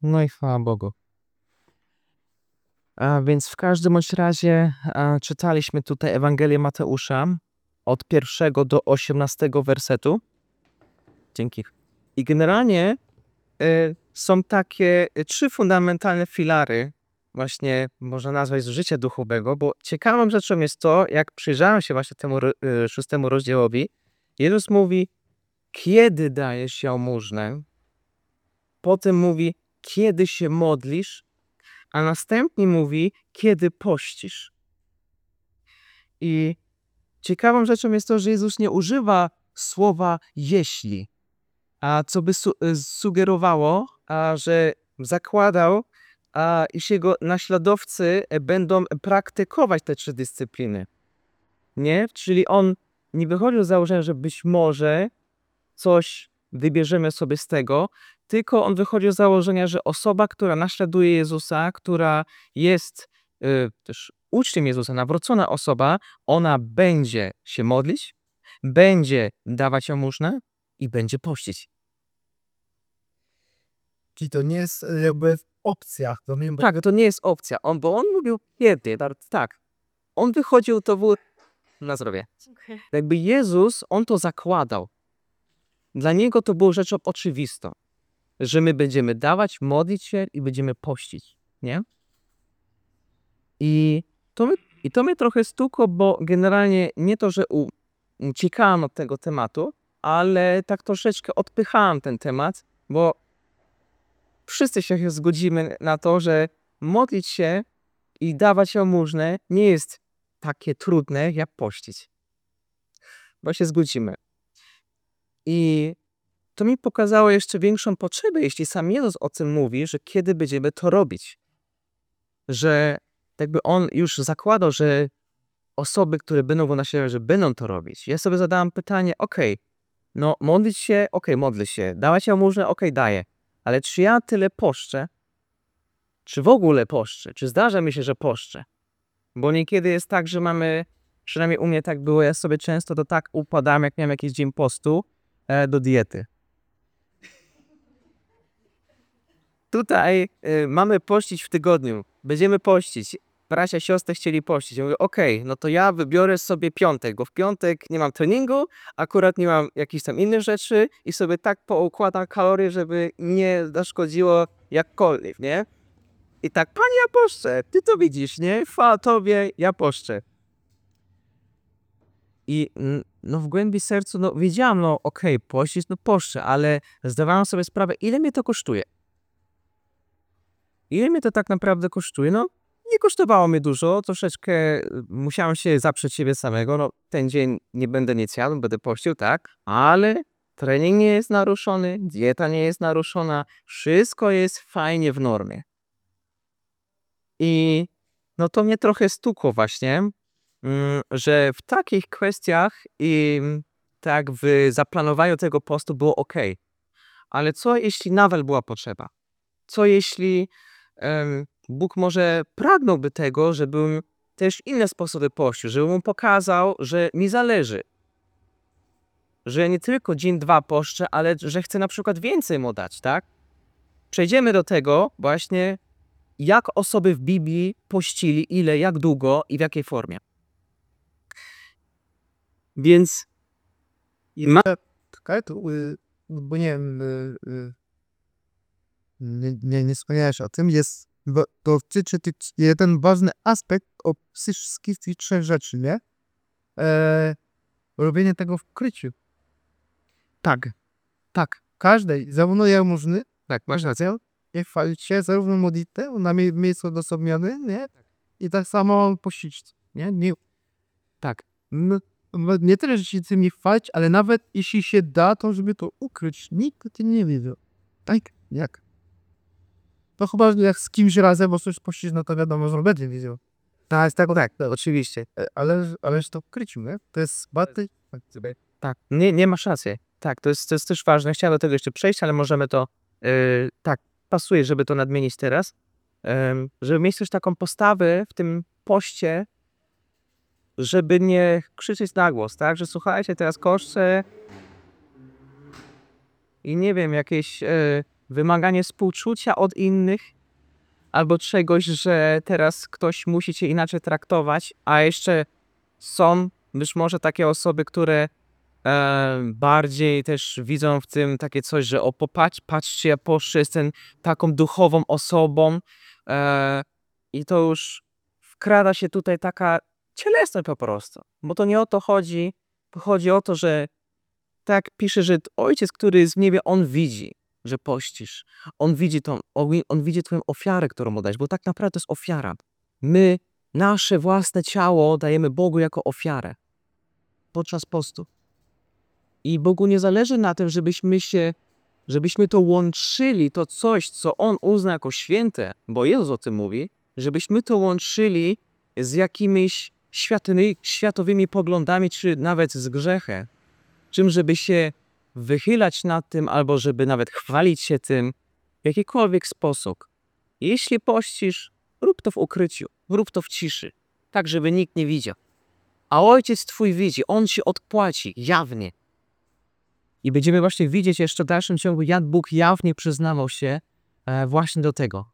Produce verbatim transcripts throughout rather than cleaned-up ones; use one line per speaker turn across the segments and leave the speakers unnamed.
No i chwała Bogu. A więc w każdym bądź razie a, czytaliśmy tutaj Ewangelię Mateusza od pierwszego do osiemnastego wersetu. Dzięki. I generalnie y, są takie y, trzy fundamentalne filary, właśnie można nazwać z życia duchowego, bo ciekawą rzeczą jest to, jak przyjrzałem się właśnie temu ro- y, szóstemu rozdziałowi, Jezus mówi, kiedy dajesz jałmużnę, potem mówi, kiedy się modlisz, a następnie mówi, kiedy pościsz. I ciekawą rzeczą jest to, że Jezus nie używa słowa jeśli, a co by su- y, sugerowało, a, że zakładał, a, iż jego naśladowcy e, będą praktykować te trzy dyscypliny. Nie? Czyli on nie wychodził z założenia, że być może coś wybierzemy sobie z tego, tylko on wychodzi z założenia, że osoba, która naśladuje Jezusa, która jest y, też uczniem Jezusa, nawrócona osoba, ona będzie się modlić, będzie dawać jałmużnę i będzie pościć.
Czyli to nie jest e, jakby w opcjach. To nie...
Tak, to nie jest opcja, on, bo on mówił kiedy, tak, tak. On wychodził, to był na zdrowie.
Dziękuję.
Jakby Jezus, on to zakładał. Dla niego to było rzeczą oczywistą, że my będziemy dawać, modlić się i będziemy pościć, nie? I to, my, i to mnie trochę stukło, bo generalnie nie to, że u, uciekałem od tego tematu, ale tak troszeczkę odpychałem ten temat, bo wszyscy się zgodzimy na to, że modlić się i dawać jałmużnę nie jest takie trudne, jak pościć. Bo się zgodzimy. I to mi pokazało jeszcze większą potrzebę, jeśli sam Jezus o tym mówi, że kiedy będziemy to robić. Że jakby on już zakładał, że osoby, które będą go naśladować, że będą to robić. Ja sobie zadałem pytanie, okej, no modlić się, okej, modlę się, dawać jałmużnę, okej, daję. Ale czy ja tyle poszczę? Czy w ogóle poszczę? Czy zdarza mi się, że poszczę? Bo niekiedy jest tak, że mamy, przynajmniej u mnie tak było, ja sobie często to tak układałem, jak miałem jakiś dzień postu, e, do diety. Tutaj y, mamy pościć w tygodniu. Będziemy pościć. Bracia, siostry chcieli pościć. Ja mówię, okej, no to ja wybiorę sobie piątek, bo w piątek nie mam treningu, akurat nie mam jakichś tam innych rzeczy i sobie tak poukładam kalorie, żeby nie zaszkodziło jakkolwiek, nie? I tak, panie, ja poszczę, ty to widzisz, nie? Chwała tobie, ja poszczę. I mm, no w głębi sercu, no wiedziałam, no okej, pościć, no poszczę, ale zdawałam sobie sprawę, ile mnie to kosztuje. Ile mnie to tak naprawdę kosztuje? No, nie kosztowało mnie dużo, troszeczkę y, musiałem się zaprzeć siebie samego, no ten dzień nie będę nic jadł, będę pościł, tak, ale trening nie jest naruszony, dieta nie jest naruszona, wszystko jest fajnie w normie. I no to mnie trochę stukło właśnie, mm, że w takich kwestiach i mm, tak w zaplanowaniu tego postu było ok. Ale co jeśli nadal była potrzeba? Co jeśli em, Bóg może pragnąłby tego, żebym też inne sposoby pościł, żeby mu pokazał, że mi zależy. Że nie tylko dzień, dwa poszczę, ale że chcę na przykład więcej mu dać, tak? Przejdziemy do tego właśnie, jak osoby w Biblii pościli, ile, jak długo i w jakiej formie. Więc i ma...
Czekaj, to, y, bo nie wiem, y, y, nie, nie, nie wspomniałeś o tym, jest, bo to dotyczy tych, jeden ważny aspekt o wszystkich tych trzech rzeczy, nie? E, robienie tego w kryciu.
Tak, tak,
Każdej, zarówno jałmużny,
tak, masz rację.
nie chwalić się, zarówno modlitwę na mie- miejscu odosobnione, nie? I tak samo pościć, nie? Nie,
Tak.
m- m- nie tyle, że się tym nie chwalić, ale nawet jeśli się da, to żeby to ukryć. Nikt o tym nie wie. Tak? Jak? To chyba jak z kimś razem, bo coś pościć, no to wiadomo, że on będzie wiedział.
Tak, tak, tak, tak, oczywiście.
E, Ale, ależ to w kryciu, nie? To jest baty.
Tak, nie, nie masz racji. Tak, to jest, to jest też ważne. Chciałem do tego jeszcze przejść, ale możemy to, yy, tak, pasuje, żeby to nadmienić teraz. Ym, żeby mieć też taką postawę w tym poście, żeby nie krzyczeć na głos, tak? Że słuchajcie, teraz koszczę i nie wiem, jakieś yy, wymaganie współczucia od innych, albo czegoś, że teraz ktoś musi cię inaczej traktować, a jeszcze są być może takie osoby, które e, bardziej też widzą w tym takie coś, że o popatrz, patrzcie, apostoł jest ten taką duchową osobą e, i to już wkrada się tutaj taka cielesność po prostu, bo to nie o to chodzi, chodzi o to, że tak pisze, że Ojciec, który jest w niebie, On widzi, że pościsz. On widzi tą, on, on widzi twoją ofiarę, którą mu dajesz, bo tak naprawdę to jest ofiara. My nasze własne ciało dajemy Bogu jako ofiarę podczas postu. I Bogu nie zależy na tym, żebyśmy się, żebyśmy to łączyli, to coś, co On uzna jako święte, bo Jezus o tym mówi, żebyśmy to łączyli z jakimiś światowymi, światowymi poglądami, czy nawet z grzechem. Czym, żeby się wychylać nad tym, albo żeby nawet chwalić się tym w jakikolwiek sposób. Jeśli pościsz, rób to w ukryciu, rób to w ciszy, tak żeby nikt nie widział. A Ojciec Twój widzi, On Ci odpłaci jawnie. I będziemy właśnie widzieć jeszcze w dalszym ciągu, jak Bóg jawnie przyznawał się e, właśnie do tego.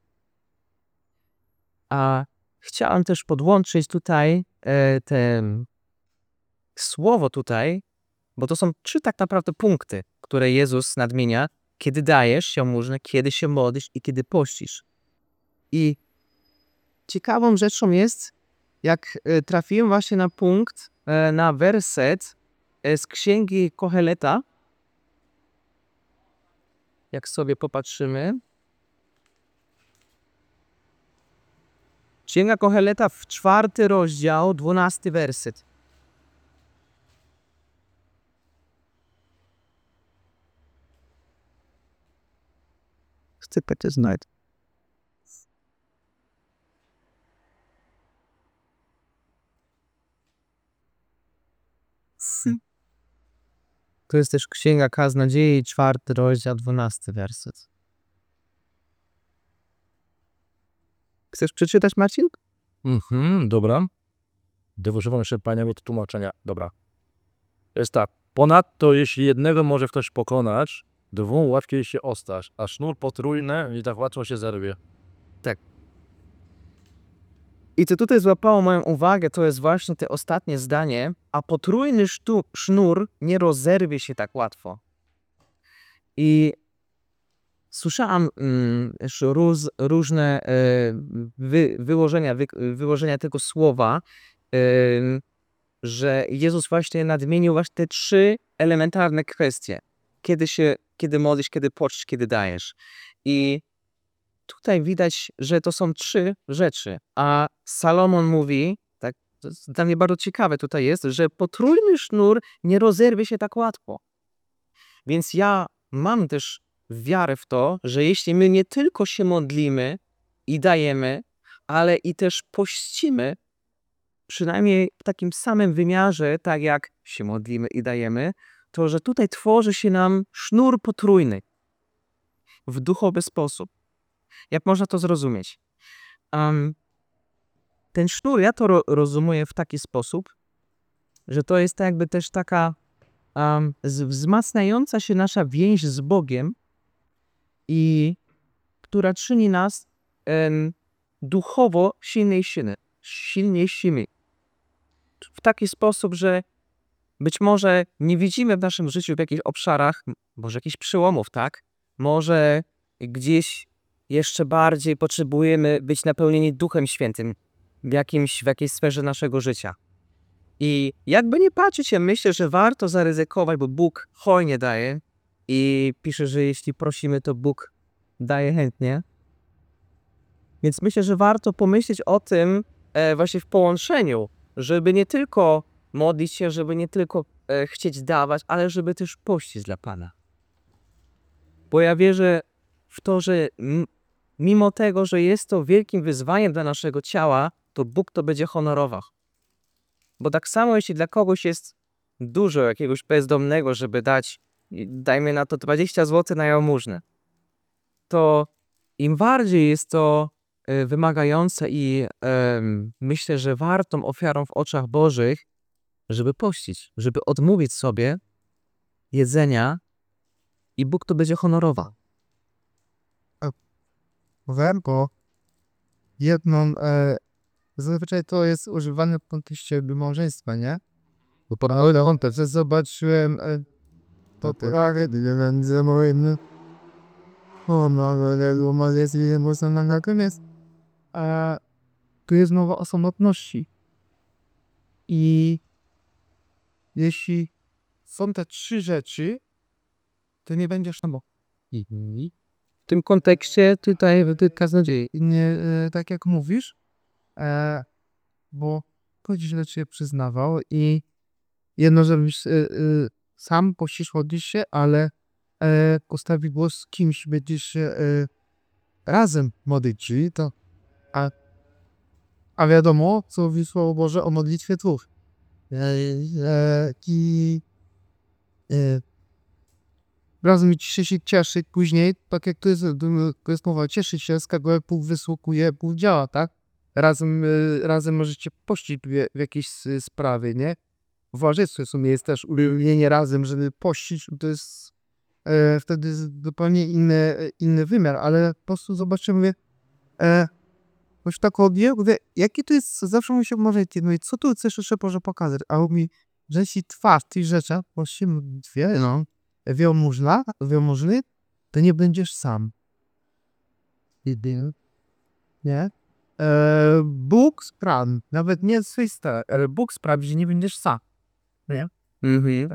A chciałem też podłączyć tutaj e, te słowo tutaj, bo to są trzy tak naprawdę punkty, które Jezus nadmienia, kiedy dajesz jałmużnę, kiedy się modlisz i kiedy pościsz. I ciekawą rzeczą jest, jak e, trafiłem właśnie na punkt, e, na werset e, z Księgi Koheleta. Jak sobie popatrzymy. Księga Koheleta w czwarty rozdział, dwunasty werset. Chcę to znać. To jest też Księga Kaznodziei, czwarty rozdział, dwunasty werset. Chcesz przeczytać, Marcin?
Mhm, dobra. Gdy używam jeszcze Paniego tłumaczenia. Dobra. Jest tak. Ponadto, jeśli jednego może ktoś pokonać, dwóm łatwiej się ostać, a sznur potrójny i tak łatwo się zerwie.
I co tutaj złapało moją uwagę, to jest właśnie te ostatnie zdanie, a potrójny sztu, sznur nie rozerwie się tak łatwo. I słyszałam mm, już róz, różne e, wy, wyłożenia, wy, wyłożenia tego słowa, e, że Jezus właśnie nadmienił właśnie te trzy elementarne kwestie. Kiedy się, kiedy modlisz, kiedy poczcisz, kiedy dajesz. I tutaj widać, że to są trzy rzeczy, a Salomon mówi, tak, to jest dla mnie bardzo ciekawe tutaj jest, że potrójny sznur nie rozerwie się tak łatwo. Więc ja mam też wiarę w to, że jeśli my nie tylko się modlimy i dajemy, ale i też pościmy, przynajmniej w takim samym wymiarze, tak jak się modlimy i dajemy, to że tutaj tworzy się nam sznur potrójny w duchowy sposób. Jak można to zrozumieć? Um, ten sznur, ja to ro rozumuję w taki sposób, że to jest tak jakby też taka um, wzmacniająca się nasza więź z Bogiem i która czyni nas um, duchowo silniejszymi, silniejszymi. W taki sposób, że być może nie widzimy w naszym życiu w jakichś obszarach, może jakichś przełomów, tak? Może gdzieś jeszcze bardziej potrzebujemy być napełnieni Duchem Świętym w, jakimś, w jakiejś sferze naszego życia. I jakby nie patrzeć, ja myślę, że warto zaryzykować, bo Bóg hojnie daje i pisze, że jeśli prosimy, to Bóg daje chętnie. Więc myślę, że warto pomyśleć o tym e, właśnie w połączeniu, żeby nie tylko modlić się, żeby nie tylko e, chcieć dawać, ale żeby też pościć dla Pana. Bo ja wierzę w to, że m- mimo tego, że jest to wielkim wyzwaniem dla naszego ciała, to Bóg to będzie honorował. Bo tak samo, jeśli dla kogoś jest dużo jakiegoś bezdomnego, żeby dać, dajmy na to dwadzieścia złotych na jałmużnę, to im bardziej jest to e, wymagające i e, myślę, że wartą ofiarą w oczach Bożych, żeby pościć, żeby odmówić sobie jedzenia i Bóg to będzie honorował.
Powiem, bo jedną, e, zazwyczaj to jest używane w kontekście jakby małżeństwa, nie? Bo po on też zobaczyłem e, poprawę, gdy będzie moim o, no, ale no, jest emocjonalna, natomiast e, tu jest mowa o samotności. I jeśli są te trzy rzeczy, to nie będziesz samotny.
W tym kontekście tutaj wytyka nadziei.
Nie, e, tak jak mówisz, e, bo to źle cię przyznawał i jedno, żebyś e, e, sam posisz chodzić się, ale e, postawi głos z kimś, będziesz się e, razem modlić, to a, a wiadomo, co mówi Słowo Boże o modlitwie dwóch. E, e, I e, razem ciszy się cieszyć później, tak jak to jest, to jest mowa, cieszy się, z kogo Bóg wysługuje, Bóg działa, tak? Razem, e, razem możecie pościć w, w jakiejś s- sprawie, nie? W łażestwie w sumie jest też uwielbienie razem, żeby pościć, to jest e, wtedy jest zupełnie inny, e, inny wymiar, ale po prostu zobaczymy, e, coś tak odje, mówię, jaki to jest, zawsze mi się może no i co tu chcesz jeszcze może pokazać, a on mi, że jeśli trwa w tych rzeczach, właśnie dwie, no, wielmożna, wielmożny, to nie będziesz sam. Jedyny. Nie? E, Bóg sprawi, nawet nie swoiste, ale Bóg sprawi, że nie będziesz sam. Nie?
Mhm.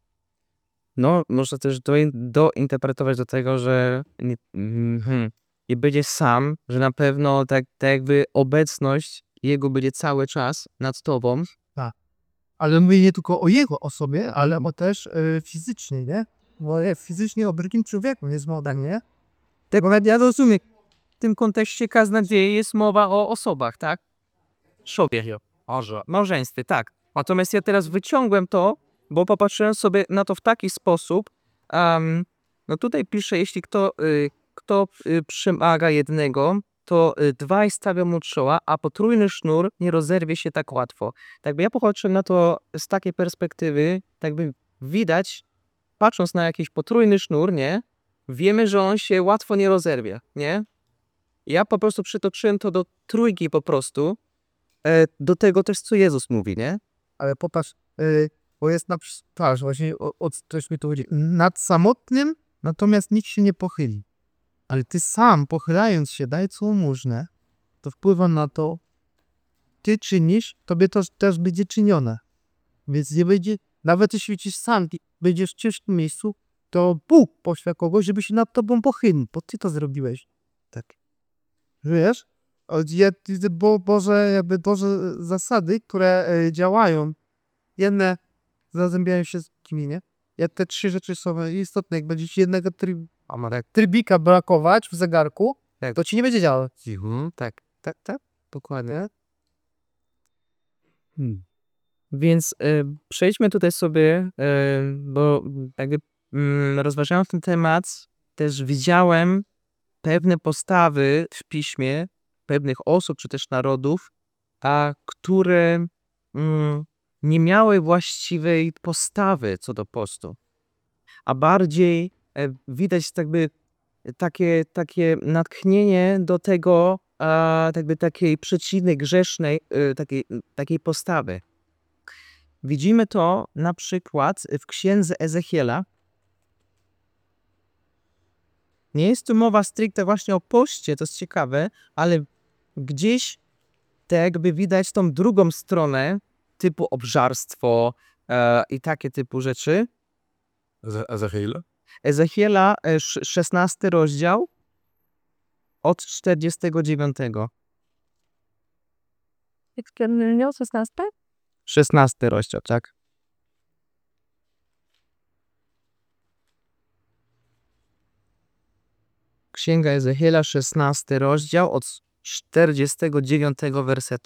No, można też do, dointerpretować do tego, że nie, mhm, nie będzie sam, że na pewno tak, tak jakby obecność Jego będzie cały czas nad tobą.
Ale mówię nie tylko o jego osobie, ale o też e, fizycznie, nie? Bo jest fizycznie o drugim człowieku, jest moda, nie?
Tego nawet ja rozumiem. W tym kontekście kaznodzieje jest mowa o osobach, tak? Sobie. Małżeństwie, tak. Natomiast ja teraz wyciągłem to, bo popatrzyłem sobie na to w taki sposób. Um, no tutaj pisze, jeśli kto, y, kto y, przemaga jednego, to y, dwaj stawią mu czoła, a potrójny sznur nie rozerwie się tak łatwo. Tak by ja popatrzyłem na to z takiej perspektywy, tak by widać, patrząc na jakiś potrójny sznur, nie? Wiemy, że on się łatwo nie rozerwie, nie? Ja po prostu przytoczyłem to do trójki po prostu, e, do tego też, co Jezus mówi, nie?
Ale popatrz, e, bo jest na przykład, właśnie o, o coś mi tu chodzi, nad samotnym, natomiast nikt się nie pochyli. Ale ty sam, pochylając się, daj całomóżne, to wpływa na to, ty czynisz, tobie to też będzie czynione. Więc nie będzie, nawet jeśli ci sam ty będziesz w ciężkim miejscu, to Bóg pośle kogoś, żeby się nad tobą pochylił, bo ty to zrobiłeś. Tak. Wiesz? Od- ja- Bo Boże, jakby Boże zasady, które e, działają, jedne zazębiają się z drugimi, nie? Jak te trzy rzeczy są istotne, jak będzie ci jednego tryb, trybika brakować w zegarku,
Tak.
to ci nie będzie działać.
Mhm, tak, tak, tak, dokładnie. Hmm. Więc e, przejdźmy tutaj sobie, e, bo jakby mm, rozważając ten temat, też widziałem pewne postawy w piśmie pewnych osób czy też narodów, a które mm, nie miały właściwej postawy co do postu, a bardziej e, widać jakby takie, takie natchnienie do tego, a, jakby takiej przeciwnej, grzesznej, y, takiej, takiej postawy. Widzimy to na przykład w księdze Ezechiela. Nie jest tu mowa stricte właśnie o poście, to jest ciekawe, ale gdzieś tak jakby widać tą drugą stronę, typu obżarstwo e, i takie typu rzeczy.
Ezechiel?
Ezechiela, e, sz- szesnasty rozdział, od czterdziestego dziewiątego.
Jak miał szesnaście?
szesnasty rozdział, tak? Księga Ezechiela, szesnasty rozdział, od czterdziestego dziewiątego wersetu.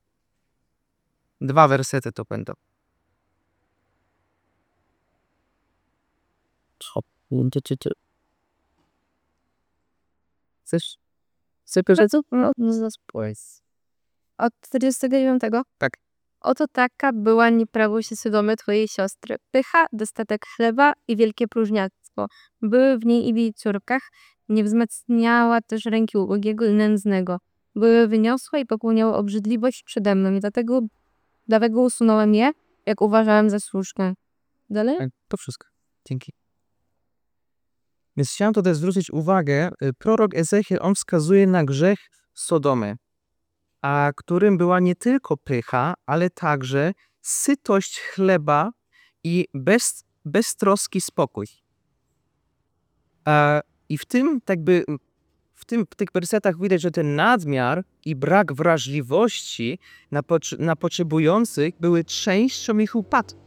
Dwa wersety to będą.
Chcesz? Chcesz no, no, spójrz. Od czterdziestego dziewiątego?
Tak.
Oto taka była nieprawość Sodomy twojej siostry. Pycha, dostatek chleba i wielkie próżniactwo. Były w niej i w jej córkach Nie wzmacniała też ręki ubogiego i nędznego. Były wyniosłe i popełniały obrzydliwość przede mną i dlatego, dlatego usunąłem je, jak uważałem za słuszne. Dalej?
E, To wszystko. Dzięki. Więc chciałem tutaj zwrócić uwagę, y, prorok Ezechiel, on wskazuje na grzech Sodomy, a którym była nie tylko pycha, ale także sytość chleba i bez, beztroski spokój. A, I w tym tak by, w, tym, w tych wersetach widać, że ten nadmiar i brak wrażliwości na, potrze- na potrzebujących były częścią ich upadku.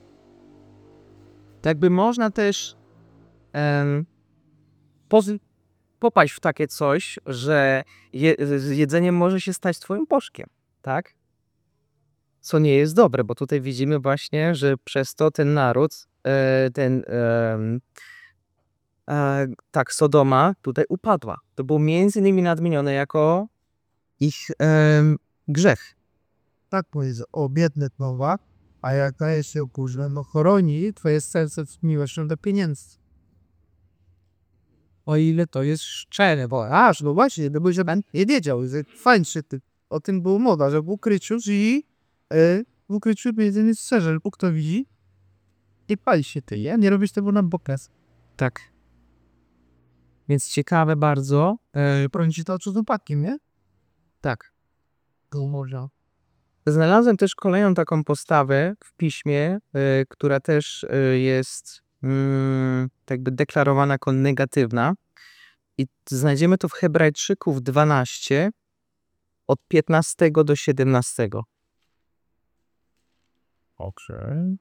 Tak by można też em, pozy- popaść w takie coś, że je, z jedzeniem może się stać twoim bożkiem, tak? Co nie jest dobre, bo tutaj widzimy właśnie, że przez to ten naród, e, ten, em, e, tak, Sodoma tutaj upadła. To było między innymi nadmienione jako ich em, grzech.
Tak powiedział, o biedny Nowak, a jak daje się później, no chroni twoje serce z miłością do pieniędzy. O ile to jest szczere, bo aż, no właśnie, no bo że pan nie wiedział, że fajnie, że ty, o tym było mowa, że w ukryciu i e, w ukryciu jedzenie szczerze, bo kto widzi, nie pali się ty, nie? Nie robisz tego na pokaz.
Tak. Więc ciekawe bardzo. E,
Broni ci to oczy z upadkiem, nie?
tak.
To może.
Znalazłem też kolejną taką postawę w piśmie, y, która też y, jest mm, tak by deklarowana jako negatywna. I znajdziemy to w Hebrajczyków dwanaście, od piętnastego do siedemnastego.
Okej.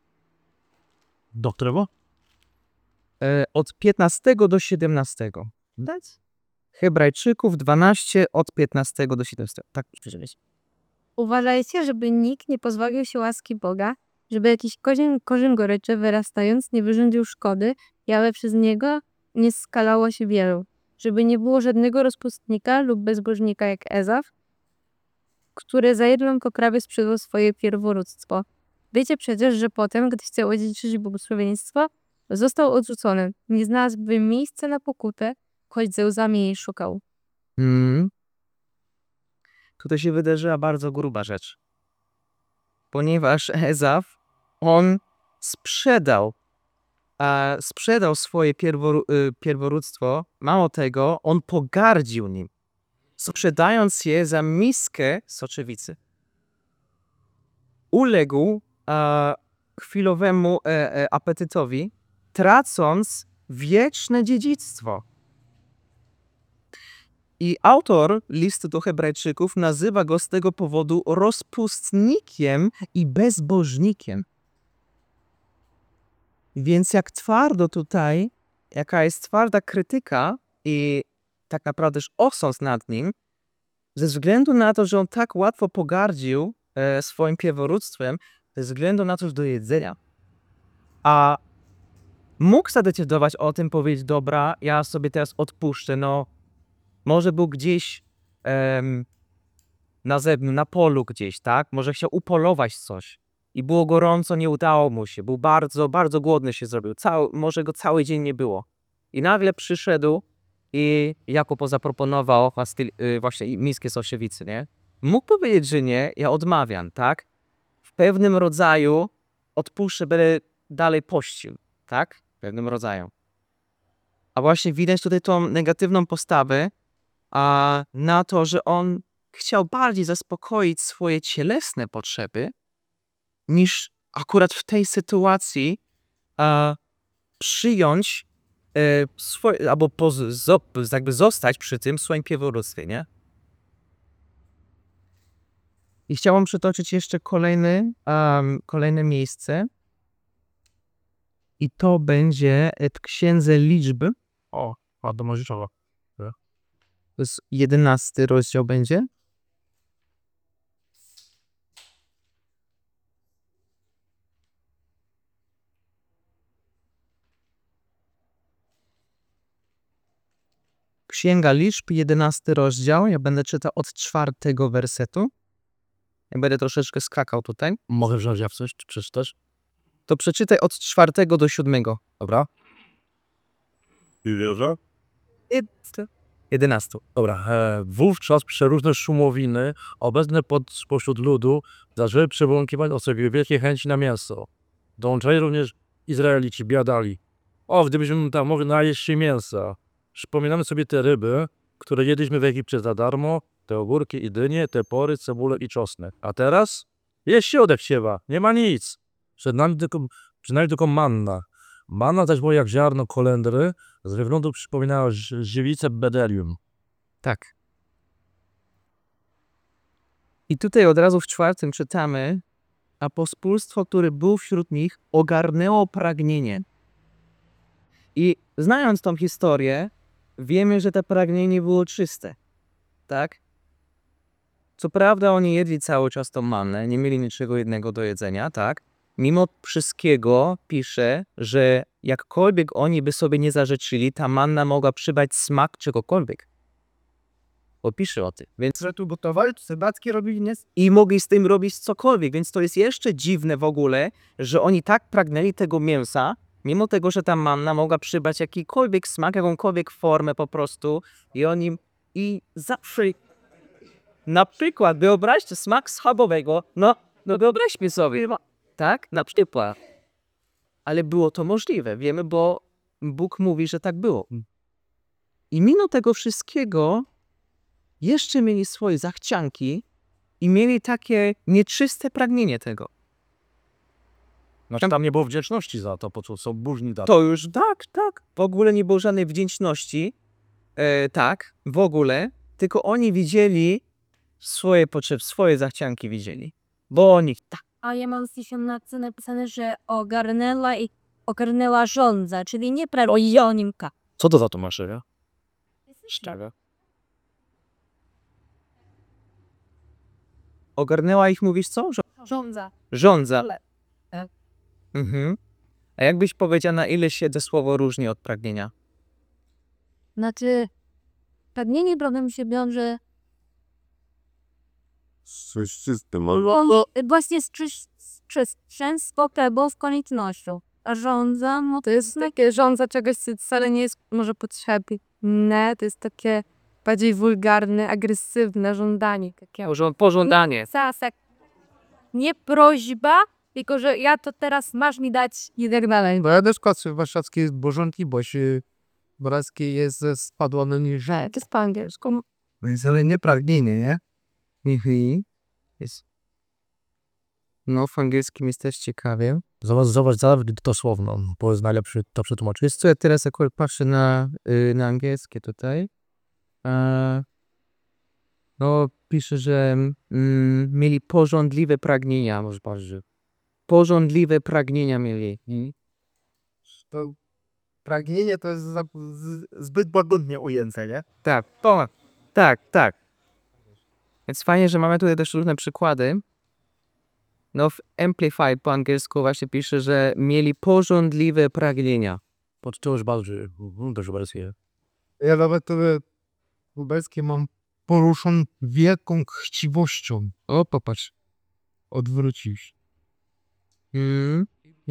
Do którego?
E, od piętnastego do siedemnastego. Dać? Hebrajczyków dwanaście, od piętnastego do siedemnastego. Tak, przeczytać.
Uważajcie, żeby nikt nie pozbawił się łaski Boga, żeby jakiś korzeń, korzeń goryczy wyrastając nie wyrządził szkody i aby przez niego nie skalało się wielu. Żeby nie było żadnego rozpustnika lub bezbożnika jak Ezaf, który za jedną poprawę sprzedał swoje pierworództwo. Wiecie przecież, że potem, gdy chciał odziedziczyć błogosławieństwo, został odrzucony. Nie znalazłby miejsca na pokutę, choć ze łzami jej szukał.
Mm. Tutaj się wydarzyła bardzo gruba rzecz. Ponieważ Ezaf, on sprzedał, a sprzedał swoje pierworu, y, pierworództwo, mało tego, on pogardził nim, sprzedając je za miskę soczewicy. Uległ a, chwilowemu e, e, apetytowi, tracąc wieczne dziedzictwo. I autor listu do Hebrajczyków nazywa go z tego powodu rozpustnikiem i bezbożnikiem. Więc jak twardo tutaj, jaka jest twarda krytyka i tak naprawdę też osąd nad nim, ze względu na to, że on tak łatwo pogardził e, swoim pierworództwem, ze względu na coś do jedzenia. A mógł zadecydować o tym, powiedzieć, dobra, ja sobie teraz odpuszczę, no może był gdzieś em, na zewnątrz, na polu gdzieś, tak? Może chciał upolować coś i było gorąco, nie udało mu się, był bardzo, bardzo głodny się zrobił, Cały, może go cały dzień nie było. I nagle przyszedł i Jakub zaproponował właśnie, y, właśnie miskę sosiewicy, nie? Mógł powiedzieć, że nie, ja odmawiam, tak? W pewnym rodzaju odpuszczę, będę dalej pościł, tak? W pewnym rodzaju. A właśnie widać tutaj tą negatywną postawę, a na to, że on chciał bardziej zaspokoić swoje cielesne potrzeby, niż akurat w tej sytuacji a, przyjąć e, swoje, albo poz, zo, jakby zostać przy tym swoim pierworództwie, nie? I chciałbym przytoczyć jeszcze kolejny, um, kolejne miejsce. I to będzie w Księdze Liczby.
O, a do Mojżeszowa.
To jest jedenasty rozdział będzie. Księga Liczb, jedenasty rozdział. Ja będę czytał od czwartego wersetu. Ja będę troszeczkę skakał tutaj.
Mogę wziąć ja w coś, czy przeczytasz?
To przeczytaj od czwartego do siódmego.
Dobra. I wierzę.
jedenastu.
Dobra, e, wówczas przeróżne szumowiny obecne pod, pośród ludu zaczęły przebąkiwać o sobie wielkie chęci na mięso. Dołączali również Izraelici, biadali. O, gdybyśmy tam mogli najeść się mięsa. Przypominamy sobie te ryby, które jedliśmy w Egipcie za darmo, te ogórki i dynie, te pory, cebulę i czosnek. A teraz? Jest się odechciewa, nie ma nic. Przed nami tylko, przed nami tylko manna. Manna też była jak ziarno kolendry, z wyglądu przypominała ż- żywicę bedelium.
Tak. I tutaj od razu w czwartym czytamy, a pospólstwo, które było wśród nich, ogarnęło pragnienie. I znając tą historię, wiemy, że to pragnienie było czyste. Tak? Co prawda oni jedli cały czas tą mannę, nie mieli niczego jednego do jedzenia, tak? Mimo wszystkiego pisze, że jakkolwiek oni by sobie nie zarzeczyli, ta manna mogła przydać smak czegokolwiek. Bo pisze o tym. Więc
Że tu gotowali, to sebackie robili, nie?
i mogli z tym robić cokolwiek, więc to jest jeszcze dziwne w ogóle, że oni tak pragnęli tego mięsa, mimo tego, że ta manna mogła przybrać jakikolwiek smak, jakąkolwiek formę po prostu i oni i zawsze na przykład wyobraźcie smak schabowego, no, no wyobraźmy sobie, tak, na przykład. Ale było to możliwe, wiemy, bo Bóg mówi, że tak było. I mimo tego wszystkiego jeszcze mieli swoje zachcianki i mieli takie nieczyste pragnienie tego.
Znaczy tam nie było wdzięczności za to, po co są bóżni daty.
To już tak, tak. W ogóle nie było żadnej wdzięczności. E, tak, w ogóle. Tylko oni widzieli swoje potrzeby, swoje zachcianki widzieli. Bo oni tak.
A ja mam w tysiącu napisane, że ogarnęła i ogarnęła rządza, czyli nie prarojonimka.
Co to za tłumaczenie? Szczerze.
Ogarnęła ich, mówisz co? Żo-
Rządza.
Rządza.
Tak.
Mhm. A jakbyś powiedział, na ile się to słowo różni od pragnienia?
Znaczy, pragnienie problem się wiąże
Coś system.
właśnie z, czyś, z czystszym sposobem z koniecznością. A rządza, no to jest takie rządza czegoś, co wcale nie jest może potrzebne. To jest takie bardziej wulgarne, agresywne żądanie. Takie
Pożą- Pożądanie.
zasek. Nie prośba, tylko że ja to teraz masz mi dać i tak dalej.
Bo ja też patrzę w warszawskiej Bożątliwość. Boraskiej jest spadła na niżej.
To jest po angielsku.
Więc ale nie pragnienie, nie?
Mhm. Jest. No, w angielskim jest też ciekawie.
Zobacz, zobacz, zobacz dosłowno, bo jest najlepszy to przetłumaczyć.
Wiesz co, ja teraz akurat patrzę na, y, na angielskie tutaj. E, no, pisze, że mm, mieli pożądliwe pragnienia, może bardziej. Pożądliwe pragnienia mieli. Mhm.
To pragnienie to jest za, z, zbyt łagodnie ujęte, nie?
Tak, to, tak, tak. Więc fajnie, że mamy tutaj też różne przykłady. No, w Amplified po angielsku właśnie pisze, że mieli pożądliwe pragnienia.
Pod to już bardziej, mhm, też wersję.
Ja nawet to lubelskie mam poruszon wielką chciwością.
O, popatrz.
Odwrócił się.
Mm.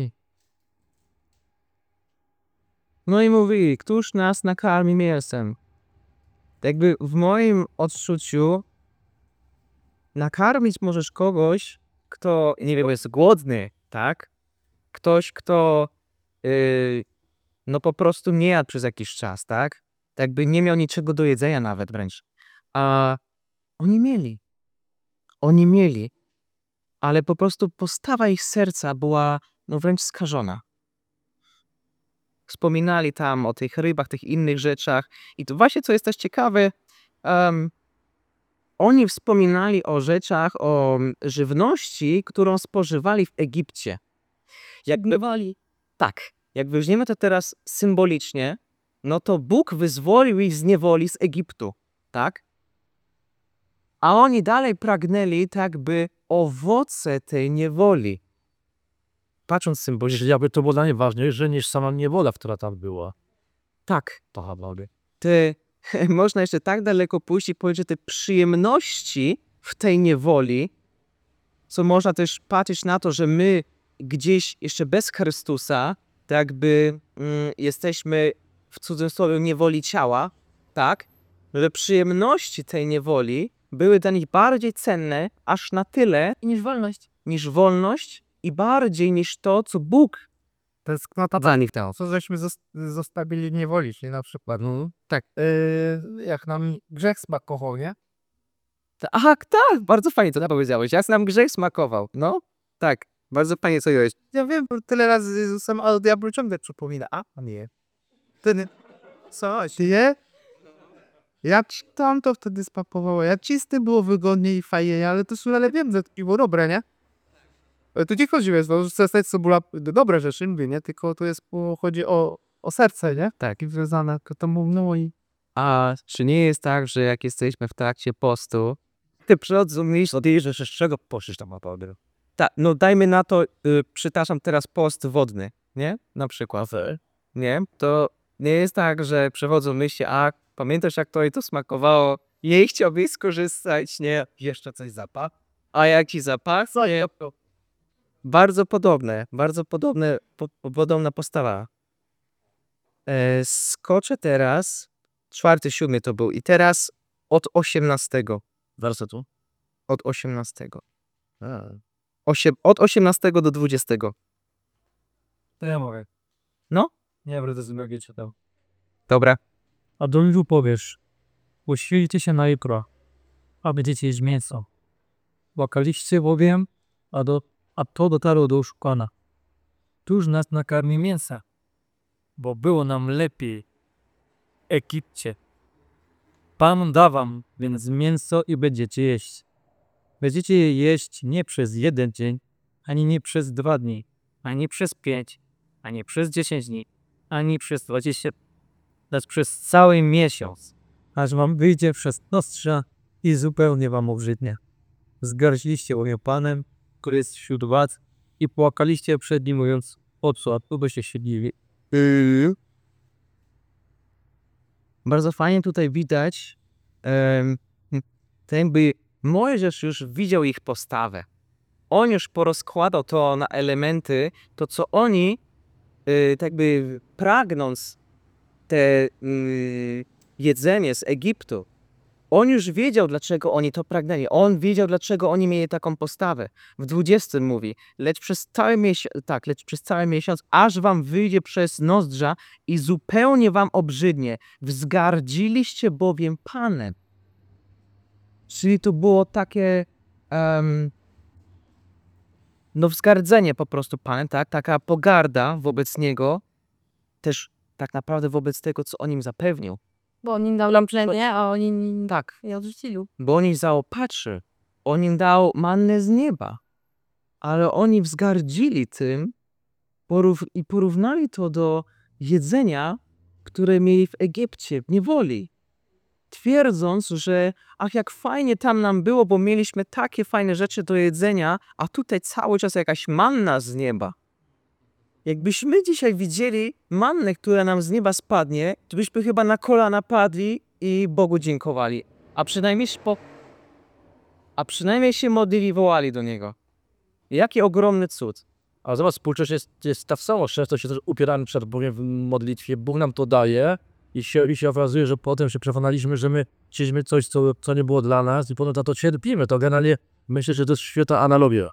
No i mówi, któż nas nakarmi mięsem? Jakby w moim odczuciu nakarmić możesz kogoś, kto, nie wiem, jest głodny, tak? Ktoś, kto yy, no po prostu nie jadł przez jakiś czas, tak? Jakby nie miał niczego do jedzenia nawet wręcz. A oni mieli. Oni mieli. Ale po prostu postawa ich serca była no wręcz skażona. Wspominali tam o tych rybach, tych innych rzeczach. I to właśnie, co jest też ciekawe, um, oni wspominali o rzeczach, o żywności, którą spożywali w Egipcie. Jak bywali. Tak. Jak weźmiemy to teraz symbolicznie, no to Bóg wyzwolił ich z niewoli z Egiptu. Tak? A oni dalej pragnęli tak by owoce tej niewoli. Patrząc symbolicznie.
Czyli jakby to było dla mnie ważniejsze niż sama niewola, która tam była.
Tak.
To chyba.
Te, można jeszcze tak daleko pójść i powiedzieć, że te przyjemności w tej niewoli, co można też patrzeć na to, że my gdzieś jeszcze bez Chrystusa, tak jakby mm, jesteśmy w cudzysłowie niewoli ciała, tak, że przyjemności tej niewoli były dla nich bardziej cenne, aż na tyle,
Niż wolność.
niż wolność i bardziej niż to, co Bóg
To jest knota
dla nich dał.
co żeśmy zos- zostawili niewoli, czyli na przykład,
No, tak.
yy, jak nam grzech smakował, nie?
Aha, tak, bardzo fajnie to powiedziałeś. Jak nam grzech smakował. No, tak, bardzo fajnie co powiedziałeś.
Ja wiem, bo tyle razy z Jezusem, ale diabeł ciągle przypomina, a, a nie. Ty nie. Coś, nie? Jak tam to wtedy smakowało, jak czysty było wygodniej i fajnie, ale to są, ale wiem, że to było dobre, nie? Ale tu nie chodzi, wiesz, no, że serce była dobre rzeczy, mówię, nie? Tylko to jest, bo chodzi o, o serce, nie?
Tak.
I związane, to mówią i...
A czy nie jest tak, że jak jesteśmy w trakcie postu, ty zrozumiesz,
To ty, że z czego poszlisz tam naprawdę?
tak, no dajmy na to, y, przytaczam teraz post wodny, nie? Na przykład. Nie? To nie jest tak, że przechodzą myśli, a pamiętasz jak to i to smakowało, jej chciałbyś skorzystać, nie?
Jeszcze coś zapach?
A jaki zapach?
Co je?
Bardzo podobne, bardzo podobne, po, po- podobna postawa. E, skoczę teraz, czwarty, siódmy to był i teraz od osiemnastego,
Wersetu?
od osiemnastego.
A.
Osiem, od osiemnastego do dwudziestego.
To ja mogę.
No.
Nie będę z drugiej czytał.
Dobra.
A do ludu powiesz, uświęćcie się na jutro, a będziecie jeść mięso. Płakaliście bowiem, a, do, a to dotarło do oszukana. Któż nas nakarmi mięsa? Bo było nam lepiej w Egipcie. Pan da wam więc mięso i będziecie jeść. Będziecie je jeść nie przez jeden dzień, ani nie przez dwa dni, ani przez pięć, ani przez dziesięć dni, ani przez dwadzieścia, lecz przez cały miesiąc, aż wam wyjdzie przez nostrza i zupełnie wam obrzydnie. Zgardziliście bowiem Panem, który jest wśród was i płakaliście przed Nim, mówiąc, o co, a tu byście się dziwi.
Bardzo fajnie tutaj widać, em, ten by Mojżesz już widział ich postawę. On już porozkładał to na elementy, to co oni, y, tak by pragnąc te y, jedzenie z Egiptu, on już wiedział, dlaczego oni to pragnęli. On wiedział, dlaczego oni mieli taką postawę. W dwudziestym mówi, lecz przez cały miesiąc, tak, lecz przez cały miesiąc, aż wam wyjdzie przez nozdrza i zupełnie wam obrzydnie. Wzgardziliście bowiem Panem. Czyli to było takie, em, no wzgardzenie po prostu Panem, tak? Taka pogarda wobec Niego, też tak naprawdę wobec tego, co On im zapewnił.
Bo on im dał lamplenie, a oni nie,
Tak.
nie odrzucili.
Bo on ich zaopatrzy. On im dał mannę z nieba. Ale oni wzgardzili tym porów- i porównali to do jedzenia, które mieli w Egipcie, w niewoli. Twierdząc, że ach, jak fajnie tam nam było, bo mieliśmy takie fajne rzeczy do jedzenia, a tutaj cały czas jakaś manna z nieba. Jakbyśmy dzisiaj widzieli mannę, która nam z nieba spadnie, to byśmy chyba na kolana padli i Bogu dziękowali. A przynajmniej się, po... a przynajmniej się modlili i wołali do Niego. Jaki ogromny cud.
A zobacz, współcześnie jest, jest ta sama, często się też upieramy przed Bogiem w modlitwie. Bóg nam to daje i się, i się okazuje, że potem się przekonaliśmy, że my chcieliśmy coś, co, co nie było dla nas i potem za to cierpimy. To generalnie myślę, że to jest świetna analogia.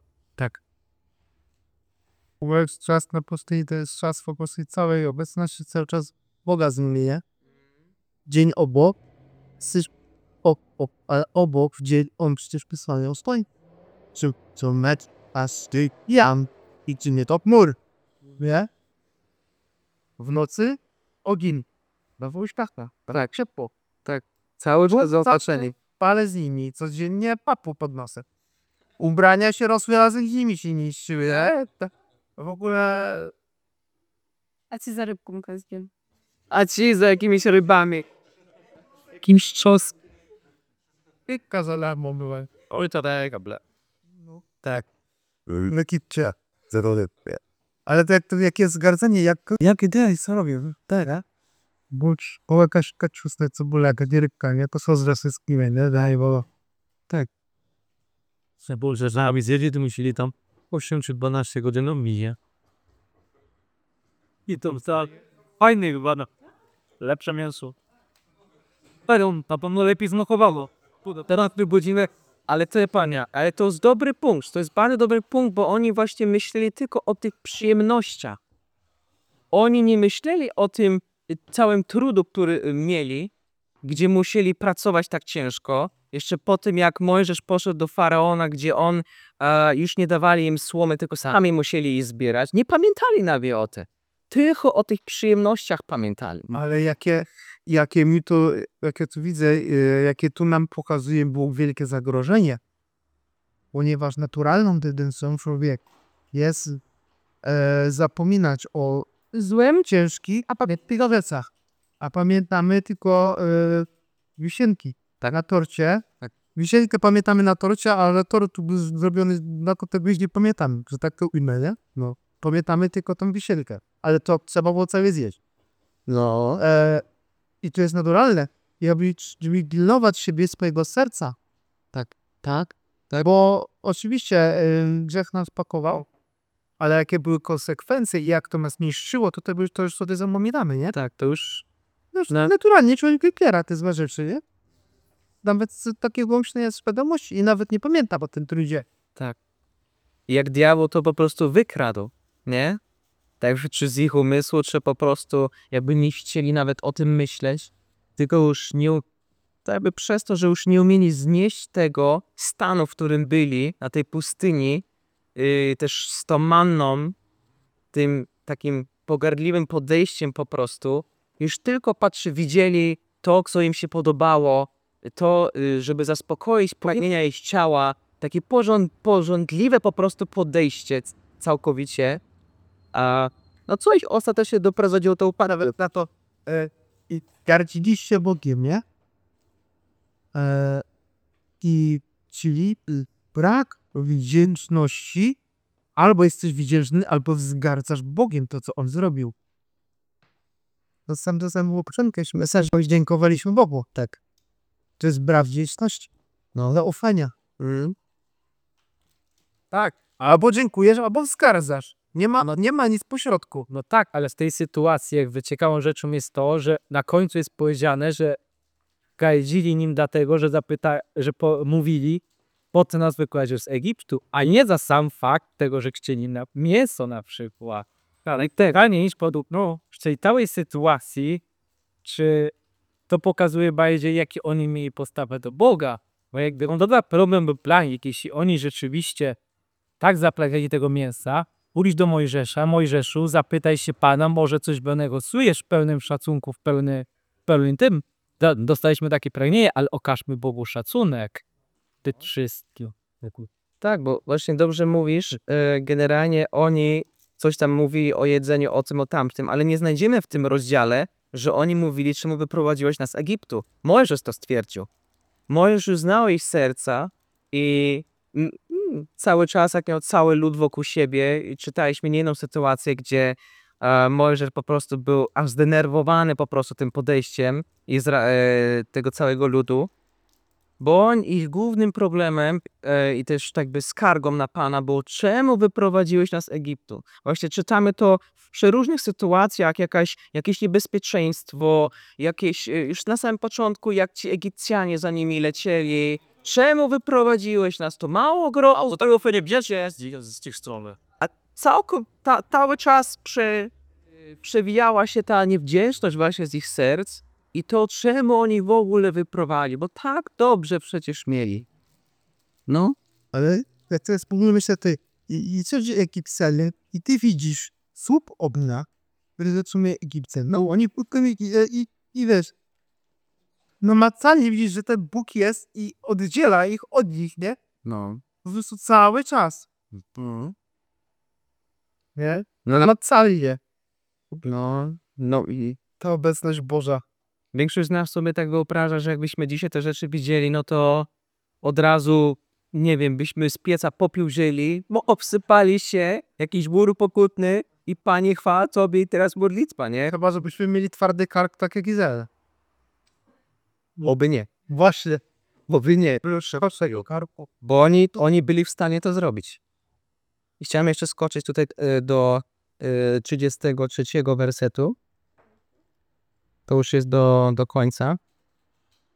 Bo jest czas na pustyni, to jest czas po prostu całej obecności, cały czas Boga z nimi, nie? Dzień obok, syś, o, o, ale obok, w dzień, on przecież przysłał stoi. Czy, co mecz, aż ty, jam, i czy nie to mur, nie? W nocy ogień, na wojskach, tak, ciepło, tak,
Cały
Bo
czas zaopatrzeni.
palę z nimi, codziennie papu pod nosem. Ubrania się rosły razem z nimi się niszczyły, nie? Tak. W ogóle
A ci za rybką kazkiem.
A ci za jakimiś rybami. Jakimś czos.
Pika za darmo była.
Oj, to tak, ble.
Tak. Na kitcie. Ale to jak, to jak jest zgardzenie, jak... Jak idea, co robię? Teraz? Bucz, o jakaś kaczusna cebula, jakaś rybka, nie? To są z rosyjskimi, nie? Daj, bo...
Bo że z nami zjedli, to musieli tam osiem czy dwanaście godzin minie. I to tak fajny chyba, no. Lepsze mięso. Peron, na pewno lepiej smakowało. Teraz w godzinę.
Ale to, panie, ale to jest dobry punkt, to jest bardzo dobry punkt, bo oni właśnie myśleli tylko o tych przyjemnościach. Oni nie myśleli o tym y, całym trudu, który y, mieli, gdzie musieli pracować tak ciężko. Jeszcze po tym, jak Mojżesz poszedł do Faraona, gdzie on e, już nie dawali im słomy, tylko sami musieli je zbierać. Nie pamiętali nawet o tym. Tylko o tych przyjemnościach pamiętali.
Ale jakie, jakie mi to, jakie tu widzę, e, jakie tu nam pokazuje było wielkie zagrożenie. Ponieważ naturalną tendencją człowieka jest e, zapominać o złym, ciężkich, a pamiętnych rzeczach. A pamiętamy tylko e, wisienki
Tak.
na torcie.
Tak.
Wisienkę pamiętamy na torcie, ale tort tu był zrobiony na to tego już nie pamiętamy, że tak to ujmę, nie? No. Pamiętamy tylko tą wisienkę, ale to trzeba było całe zjeść.
No.
E, I to jest naturalne. I aby, żeby pilnować siebie, swojego serca.
Tak. Tak.
Bo oczywiście y, grzech nas pakował, ale jakie były konsekwencje i jak to nas niszczyło, to, to, już- to już sobie zapominamy, nie?
Tak, to już...
To już
No.
naturalnie człowiek wypiera te złe rzeczy, nie? Nawet z takiej łącznej świadomości i nawet nie pamięta o tym trudzie.
Jak diabeł to po prostu wykradł, nie? Także czy z ich umysłu, czy po prostu jakby nie chcieli nawet o tym myśleć, tylko już nie, u- to jakby przez to, że już nie umieli znieść tego stanu, w którym byli na tej pustyni, yy, też z tą manną, tym takim pogardliwym podejściem po prostu, już tylko patrzy, widzieli to, co im się podobało, to, y, żeby zaspokoić pragnienia ich ciała, takie porząd, porządliwe po prostu podejście c- całkowicie, a no co ich ostatecznie doprowadziło do upadku.
Nawet na to e, i gardziliście Bogiem, nie? E, I czyli y, brak wdzięczności, albo jesteś wdzięczny, albo wzgardzasz Bogiem to, co On zrobił. To sam to samo było początku, jeśli my też dziękowaliśmy Bogu. Tak. To jest brak wdzięczności. No. Zaufania.
Mm.
Tak. Albo dziękujesz, albo wzgardzasz. Nie ma, nie ma nic pośrodku.
No tak, ale z tej sytuacji jak wyciekałą rzeczą jest to, że na końcu jest powiedziane, że gardzili nim dlatego, że zapyta, że po, mówili, po co nas wyprowadził z Egiptu, a nie za sam fakt tego, że chcieli na mięso na przykład. Ale pytanie niż produkt, no, w tej całej sytuacji, czy to pokazuje bardziej, jaki oni mieli postawę do Boga, bo jakby on dobra, problem był plan, jeśli oni rzeczywiście tak zapragnęli tego mięsa, pójdź do Mojżesza, Mojżeszu, zapytaj się Pana, może coś go negocjujesz w pełnym szacunku, w pełny, w pełnym tym. Da- Dostaliśmy takie pragnienie, ale okażmy Bogu szacunek. Ty wszystkim.
Tak, bo właśnie dobrze mówisz, e, generalnie oni coś tam mówili o jedzeniu, o tym, o tamtym, ale nie znajdziemy w tym rozdziale, że oni mówili, czemu wyprowadziłeś nas z Egiptu. Mojżesz to stwierdził. Mojżesz już znał ich serca i mm, mm, cały czas, jak miał cały lud wokół siebie, i czytaliśmy nie jedną sytuację, gdzie e, Mojżesz po prostu był aż zdenerwowany po prostu tym podejściem Izra- e, tego całego ludu, bo on, ich głównym problemem e, i też tak by skargą na Pana było, czemu wyprowadziłeś nas z Egiptu? Właśnie czytamy to w przeróżnych sytuacjach, jakaś, jakieś niebezpieczeństwo, jakieś, e, już na samym początku, jak ci Egipcjanie za nimi lecieli, czemu wyprowadziłeś nas? To mało gro...
Do tego nie bierzecie z, z tych stron.
Całko, ta, cały czas prze, przewijała się ta niewdzięczność właśnie z ich serc i to, czemu oni w ogóle wyprowadzili, bo tak dobrze przecież mieli. No.
Ale jak teraz pomyślę sobie, ty, i, i co się Egipcjanie, i ty widzisz słup ognia, który zatrzymuje Egipcjan. No oni pukamy i, i, i wiesz, no macalnie widzisz, że ten Bóg jest i oddziela ich od nich, nie?
No.
Po prostu cały czas, nie?
No, no,
Macalnie.
no, no i
Ta obecność Boża.
większość z nas sobie tak wyobraża, że jakbyśmy dzisiaj te rzeczy widzieli, no to od razu, nie wiem, byśmy z pieca popiół wzięli, bo obsypali się, jakiś mur pokutny i Panie chwała Tobie i teraz modlitwa, nie?
Chyba, żebyśmy mieli twardy kark, tak jak Izrael.
Oby nie.
Właśnie.
Oby nie.
Proszę, waszego karku.
Bo oni, oni byli w stanie to zrobić. I chciałem jeszcze skoczyć tutaj e, do e, trzydziestego trzeciego wersetu. To już jest do, do końca.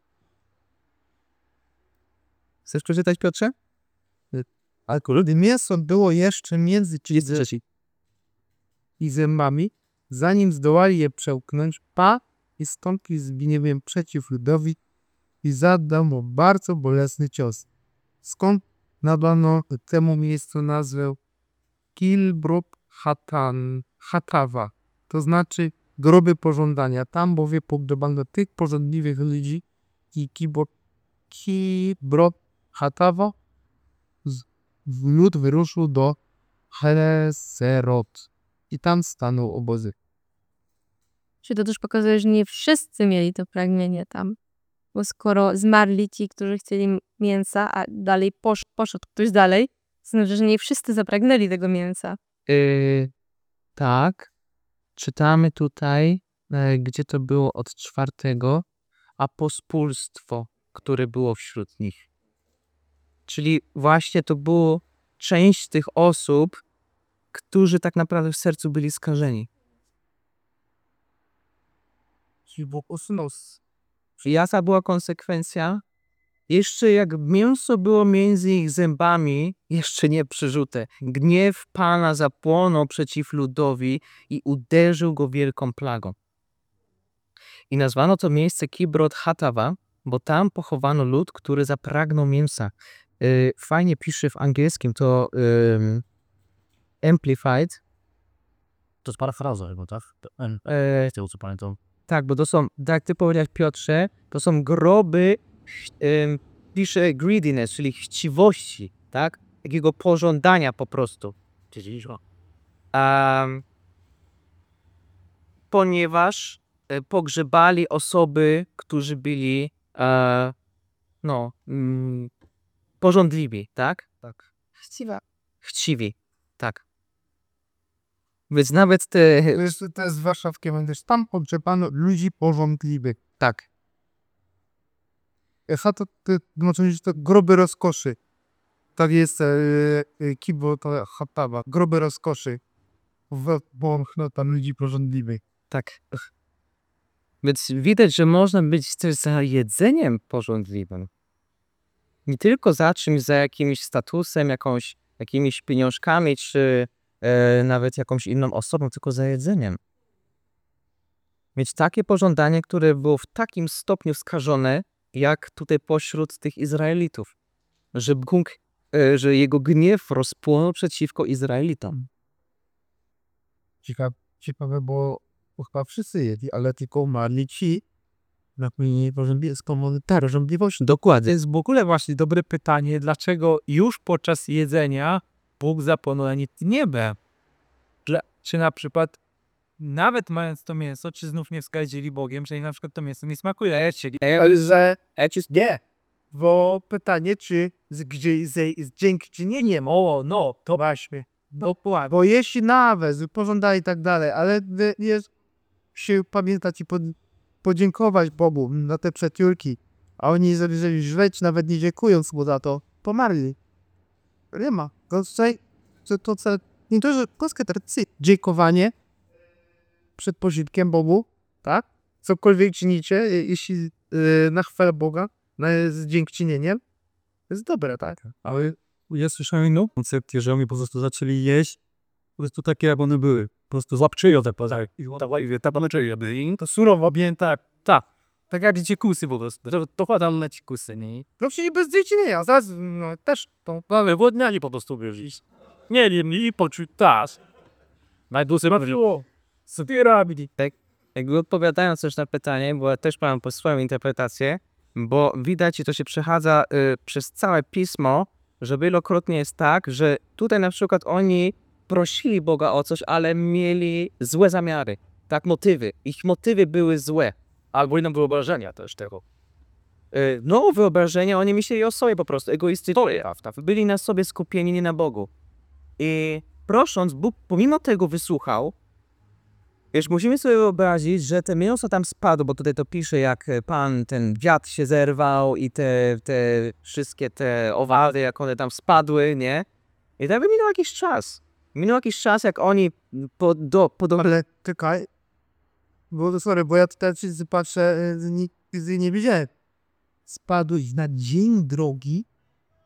Chcesz przeczytać, Piotrze?
Ale gdy mięso było jeszcze między
Jest trzeci.
i zębami, zanim zdołali je przełknąć, Pa i stąpił z gniewem przeciw ludowi i zadał mu bardzo bolesny cios. Skąd nadano temu miejscu nazwę Kilbrop Hatan, Hatawa, to znaczy groby pożądania. Tam bowiem pogrzebano tych porządliwych ludzi i Kibro, Kibrop Hatawa z- lud wyruszył do Hereserot i tam stanął obozy.
Czy to też pokazuje, że nie wszyscy mieli to pragnienie tam? Bo skoro zmarli ci, którzy chcieli m- mięsa, a dalej posz, poszedł ktoś dalej, to znaczy, że nie wszyscy zapragnęli tego mięsa.
Yy, tak. Czytamy tutaj, e, gdzie to było od czwartego, a pospólstwo, które było wśród nich. Czyli właśnie to było część tych osób, którzy tak naprawdę w sercu byli skażeni.
Czyli Bóg usunął z
Jaka była konsekwencja? Jeszcze jak mięso było między ich zębami, jeszcze nie przerzute, gniew Pana zapłonął przeciw ludowi i uderzył go wielką plagą. I nazwano to miejsce Kibrot Hatawa, bo tam pochowano lud, który zapragnął mięsa. Yy, fajnie pisze w angielskim to ym, Amplified.
To jest parafraza chyba, tak? To N,
E,
z tego co pamiętam.
tak, bo to są, tak jak ty powiedziałeś, Piotrze, to są groby, ym, pisze greediness, czyli chciwości, tak? Takiego pożądania po prostu.
Wiedzieliśmy.
Am, ponieważ e, pogrzebali osoby, którzy byli e, no, mm, pożądliwi, tak? Tak.
Chciwa.
Chciwi, tak. Więc nawet te...
To jest, to jest warszawskie węgierz. Tam pogrzebano ludzi porządliwych.
Tak,
Chata to znaczy, że to groby rozkoszy. Tak jest e, e, Kibo to Hatawa. Groby rozkoszy. W, bo no, tam ludzi porządliwych.
tak. Więc widać, że można być też za jedzeniem porządliwym. Nie tylko za czymś, za jakimś statusem, jakąś, jakimiś pieniążkami, czy e, nawet jakąś inną osobą, tylko za jedzeniem. Mieć takie pożądanie, które było w takim stopniu skażone, jak tutaj pośród tych Izraelitów. Że Bóg, e, że jego gniew rozpłonął przeciwko Izraelitom.
Ciekawe, ciekawe bo, bo chyba wszyscy jedli, ale tylko umarli ci, na których porządliwości.
Dokładnie.
To jest w ogóle właśnie dobre pytanie, dlaczego już podczas jedzenia Bóg zapłonął na nie niebem? Dla, czy na przykład nawet mając to mięso, czy znów nie wskazali Bogiem, że im na przykład to mięso nie smakuje? Czyli
Ale że nie. Bo pytanie, czy z, gdzie, z, z dziękczynieniem, o no, to właśnie.
dokładnie.
Bo jeśli nawet pożądali i tak dalej, ale wy- jest się pamiętać i pod, podziękować Bogu na te przeciórki, a oni jeżeli źleć, nawet nie dziękując mu za to, pomarli. Nie ma. To, tutaj- to, to, to nie to, że polskie tradycje, dziękowanie przed posiłkiem Bogu, tak? Cokolwiek czynicie, je- jeśli yy, na chwałę Boga, na z dziękczynieniem, jest dobre, tak?
Ale ja słyszałem inną koncepcję, że oni po prostu zaczęli jeść po prostu takie, jak one były. Po prostu złapczyją te pozary. I dawaj, ta panoczyja byli. To surowo, bien tak, tak. Tak jak dzikusy po prostu. To, to chładam na dzikusy, nie?
No przecież bez dziękczynienia, zaraz no, też to
Mamy wodniani po prostu byli. Nie wiem, i poczuć tas. Najdłużej ma było.
Co ty robili?
Jakby odpowiadając też na pytanie, bo ja też mam po swoją interpretację, bo widać i to się przechadza y, przez całe pismo, że wielokrotnie jest tak, że tutaj na przykład oni prosili Boga o coś, ale mieli złe zamiary, tak, motywy. Ich motywy były złe.
Albo inne wyobrażenia też tego.
Y, no, wyobrażenia, oni myśleli o sobie po prostu, egoistycznie. Byli na sobie skupieni, nie na Bogu. I prosząc, Bóg pomimo tego wysłuchał. Wiesz, musimy sobie wyobrazić, że te mięso tam spadło, bo tutaj to pisze, jak pan, ten wiatr się zerwał i te, te wszystkie te owady, jak one tam spadły, nie? I tak by minął jakiś czas. Minął jakiś czas, jak oni po, do, po do...
ale czekaj, bo sorry, bo ja tutaj wszyscy patrzę, y, nigdy nie widziałem. Spadłeś na dzień drogi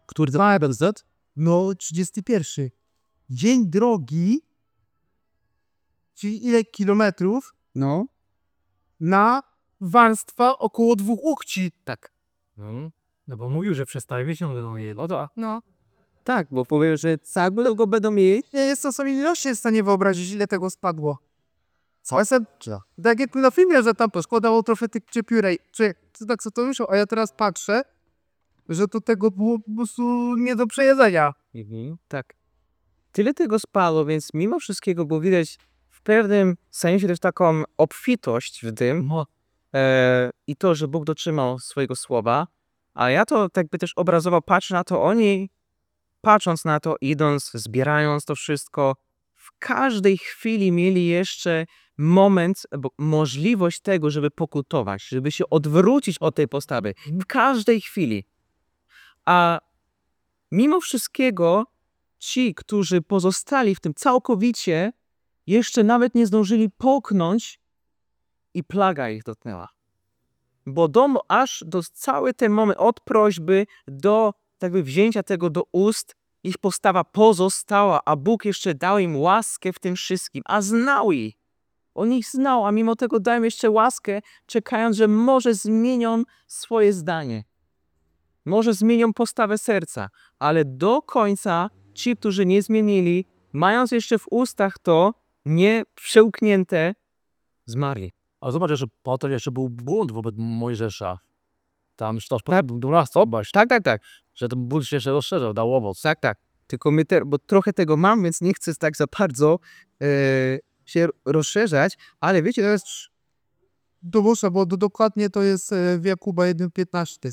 Który to N Z?
No, trzydziesty pierwszy. Dzień drogi, czyli ile kilometrów?
No.
Na warstwa około dwóch łokci.
Tak.
No.
No bo mówił, że przez cały miesiąc będą mieli.
No to
No.
tak, bo powiem, że całego go będą mieli.
Nie jest to sobie nie się w stanie wyobrazić, ile tego spadło. Co jest? Tak jak na filmie, że tam poskładało trochę tych czepiurej. Czy ty tak sobie to myślał, a ja teraz patrzę, że to tego było po prostu nie do przejedzenia.
Mhm. Tak. Tyle tego spadło, więc mimo wszystkiego było widać w pewnym sensie też taką obfitość w tym
No,
e, i to, że Bóg dotrzymał swojego słowa, a ja to tak by też obrazowo patrzę na to, oni patrząc na to, idąc, zbierając to wszystko, w każdej chwili mieli jeszcze moment, bo możliwość tego, żeby pokutować, żeby się odwrócić od tej postawy. W każdej chwili. A mimo wszystkiego ci, którzy pozostali w tym całkowicie, jeszcze nawet nie zdążyli połknąć i plaga ich dotknęła. Bo dom aż do cały ten moment od prośby do tak jakby wzięcia tego do ust, ich postawa pozostała, a Bóg jeszcze dał im łaskę w tym wszystkim, a znał ich. On ich znał, a mimo tego dał im jeszcze łaskę, czekając, że może zmienią swoje zdanie. Może zmienią postawę serca, ale do końca ci, którzy nie zmienili, mając jeszcze w ustach to nie przełknięte, zmarli.
A zobacz, że potem jeszcze był bunt wobec Mojżesza. Tam już to dwunasta obać,
Tak, tak, tak.
że ten bunt się jeszcze rozszerzał, dał owoc.
Tak, tak. Tylko my, te, bo trochę tego mam, więc nie chcę tak za bardzo e, się rozszerzać, ale wiecie, to jest
To muszę, bo to dokładnie to jest e, w Jakuba jeden piętnaście.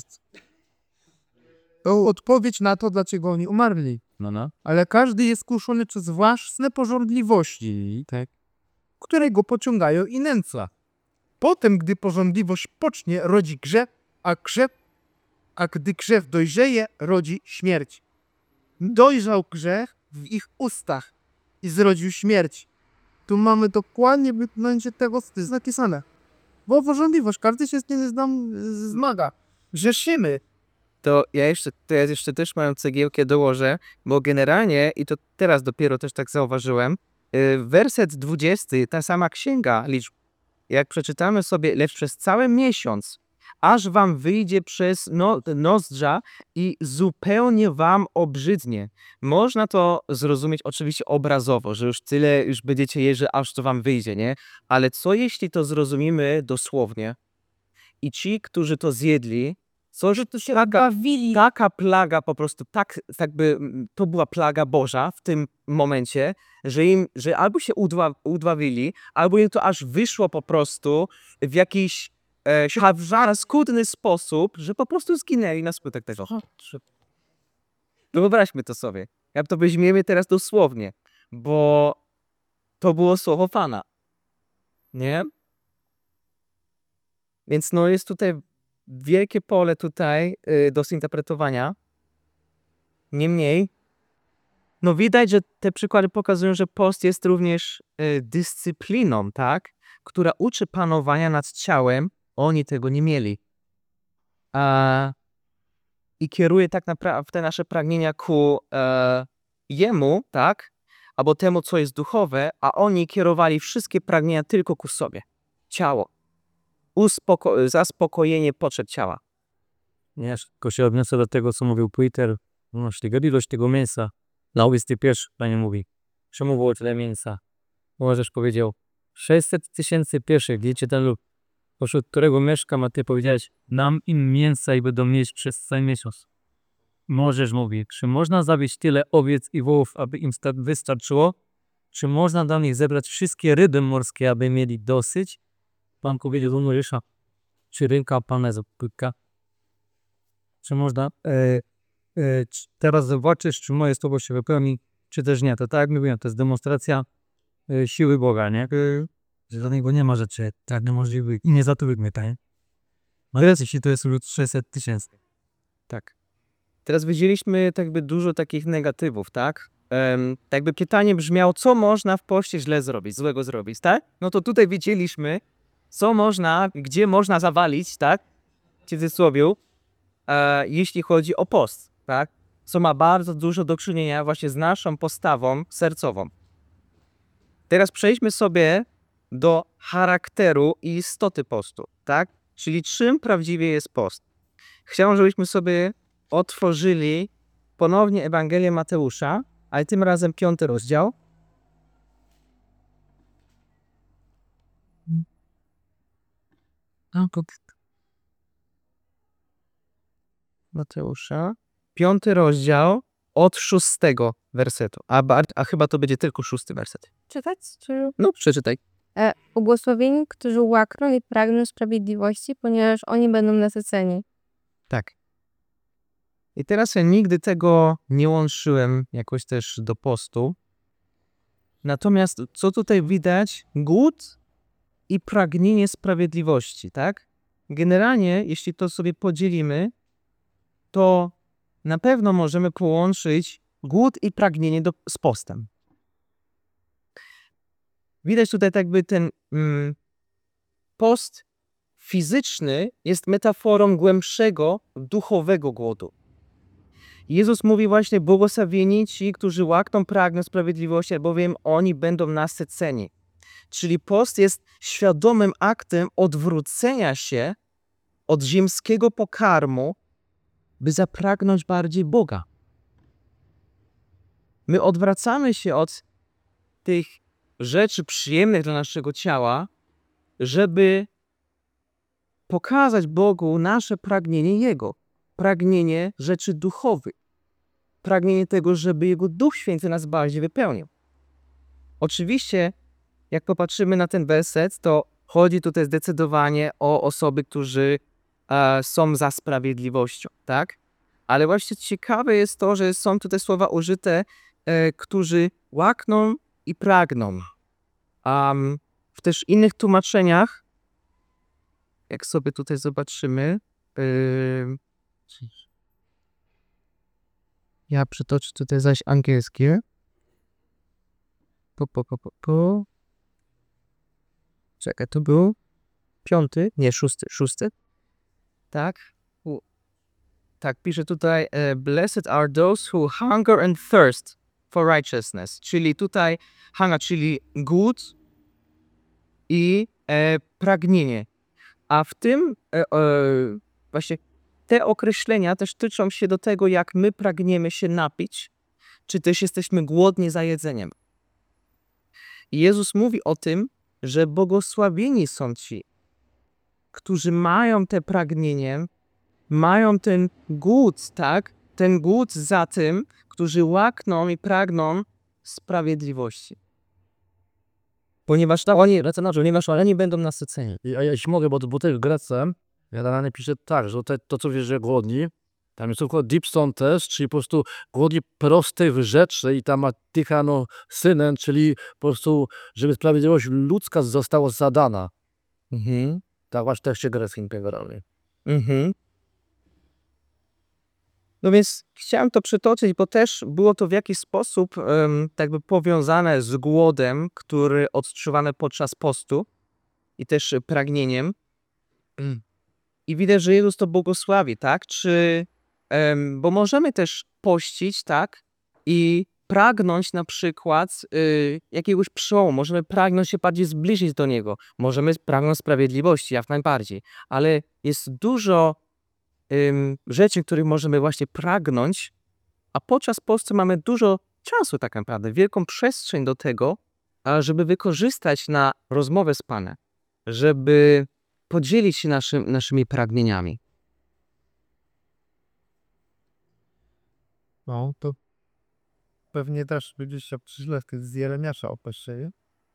To odpowiedź na to, dlaczego oni umarli.
No, no.
Ale każdy jest kuszony przez własne pożądliwości, tak, które go pociągają i nęca. Potem, gdy pożądliwość pocznie, rodzi grzech, a grzech, a gdy grzech dojrzeje, rodzi śmierć. Dojrzał grzech w ich ustach i zrodził śmierć. Tu mamy dokładnie wypchnięcie tego, co jest napisane. Bo pożądliwość, każdy się z tym znam, zmaga. Grzeszymy.
to ja jeszcze, to ja jeszcze też moją cegiełkę dołożę, bo generalnie, i to teraz dopiero też tak zauważyłem, y, werset dwudziesty, ta sama księga liczb, jak przeczytamy sobie, lecz przez cały miesiąc, aż wam wyjdzie przez no, nozdrza i zupełnie wam obrzydnie. Można to zrozumieć oczywiście obrazowo, że już tyle już będziecie jeść, że aż to wam wyjdzie, nie? Ale co jeśli to zrozumimy dosłownie? I ci, którzy to zjedli, co, że to się taka,
Bawili.
taka plaga po prostu, tak jakby mm, to była plaga Boża w tym momencie, że im, że albo się udła, udławili, albo im to aż wyszło po prostu w jakiś e, skutny sposób, że po prostu zginęli na skutek tego. Wyobraźmy to sobie. Jak to weźmiemy teraz dosłownie, bo to było słowo Pana. Nie? Więc no jest tutaj wielkie pole tutaj y, do zinterpretowania. Niemniej, no widać, że te przykłady pokazują, że post jest również y, dyscypliną, tak? Która uczy panowania nad ciałem. Oni tego nie mieli. A, I kieruje tak naprawdę te nasze pragnienia ku e, Jemu, tak? Albo temu, co jest duchowe, a oni kierowali wszystkie pragnienia tylko ku sobie. Ciało. Uspoko- zaspokojenie potrzeb ciała.
Nie, tylko się odniosę do tego, co mówił Peter. No, ilość tego mięsa. Na dwudziesty pierwszy Panie mówi. Czemu było tyle mięsa? Możesz powiedział, sześćset tysięcy pieszych, wiecie ten lub, pośród którego mieszkam, a ty powiedziałeś, dam im mięsa i będą mieć przez cały miesiąc. Możesz mówi, czy można zabić tyle owiec i wołów, aby im sta- wystarczyło? Czy można dla nich zebrać wszystkie ryby morskie, aby mieli dosyć? Pan powiedział do Mojżesza, czy ręka Pana jest płytka? Czy można, e, e, czy teraz zobaczysz, czy moje słowo się wypełni, czy też nie. To tak jak mówiłem, to jest demonstracja e, siły Boga, nie? E, że dla niego nie ma rzeczy tak niemożliwych i nie zatównych, nie? No teraz jeśli to jest lud sześćset tysięcy.
Tak. Teraz widzieliśmy tak jakby dużo takich negatywów, tak? Um, tak jakby pytanie brzmiało, co można w poście źle zrobić, złego zrobić, tak? No to tutaj widzieliśmy, co można, gdzie można zawalić, tak? W cudzysłowie, e, jeśli chodzi o post, tak? co ma bardzo dużo do czynienia właśnie z naszą postawą sercową. Teraz przejdźmy sobie do charakteru i istoty postu, tak? Czyli czym prawdziwie jest post. Chciałbym, żebyśmy sobie otworzyli ponownie Ewangelię Mateusza, ale tym razem piąty rozdział. Mateusza, piąty rozdział od szóstego wersetu, a, bar- a chyba to będzie tylko szósty werset.
Czytać? Czy...
No, przeczytaj.
E, ubłogosławieni, którzy łakną i pragną sprawiedliwości, ponieważ oni będą nasyceni.
Tak. I teraz ja nigdy tego nie łączyłem jakoś też do postu. Natomiast co tutaj widać? Głód i pragnienie sprawiedliwości, tak? Generalnie, jeśli to sobie podzielimy, to na pewno możemy połączyć głód i pragnienie do, z postem. Widać tutaj tak jakby ten mm, post fizyczny jest metaforą głębszego, duchowego głodu. Jezus mówi właśnie, błogosławieni ci, którzy łakną, pragną sprawiedliwości, albowiem oni będą nasyceni. Czyli post jest świadomym aktem odwrócenia się od ziemskiego pokarmu, by zapragnąć bardziej Boga. My odwracamy się od tych rzeczy przyjemnych dla naszego ciała, żeby pokazać Bogu nasze pragnienie Jego. Pragnienie rzeczy duchowych. Pragnienie tego, żeby Jego Duch Święty nas bardziej wypełnił. Oczywiście, jak popatrzymy na ten werset, to chodzi tutaj zdecydowanie o osoby, którzy e, są za sprawiedliwością, tak? Ale właśnie ciekawe jest to, że są tutaj słowa użyte, e, którzy łakną i pragną. Um, w też innych tłumaczeniach, jak sobie tutaj zobaczymy, yy, ja przytoczę tutaj zaś angielskie. Po, po, po, po, po. Czekaj, to był piąty, nie, szósty, szósty. Tak. U. Tak, pisze tutaj, e, blessed are those who hunger and thirst for righteousness. Czyli tutaj hunger, czyli głód i e, pragnienie. A w tym e, e, właśnie te określenia też tyczą się do tego, jak my pragniemy się napić, czy też jesteśmy głodni za jedzeniem. I Jezus mówi o tym, że błogosławieni są ci, którzy mają te pragnienie, mają ten głód, tak? Ten głód za tym, którzy łakną i pragną sprawiedliwości. Ponieważ oni, ponieważ oni będą nasyceni.
I- A jeśli mogę, bo, bo też w Grece Jadalany pisze tak, że to, to co wiesz, że głodni, tam jest tylko dipson też, czyli po prostu głodni prostych rzeczy i tam ma tychano synem, czyli po prostu, żeby sprawiedliwość ludzka została zadana.
Mhm.
Tak właśnie też się greckim generalnie.
Mhm. No więc chciałem to przytoczyć, bo też było to w jakiś sposób um, tak by powiązane z głodem, który odczuwany podczas postu i też pragnieniem. I widać, że Jezus to błogosławi, tak? Czy, em, bo możemy też pościć, tak? I pragnąć na przykład y, jakiegoś przełomu. Możemy pragnąć się bardziej zbliżyć do Niego. Możemy pragnąć sprawiedliwości, jak najbardziej. Ale jest dużo ym, rzeczy, których możemy właśnie pragnąć, a podczas postu mamy dużo czasu tak naprawdę, wielką przestrzeń do tego, a żeby wykorzystać na rozmowę z Panem, żeby podzielić się naszym, naszymi pragnieniami.
No, to pewnie też będziesz chciał przyszlewkę z Jeremiasza opeszczenie.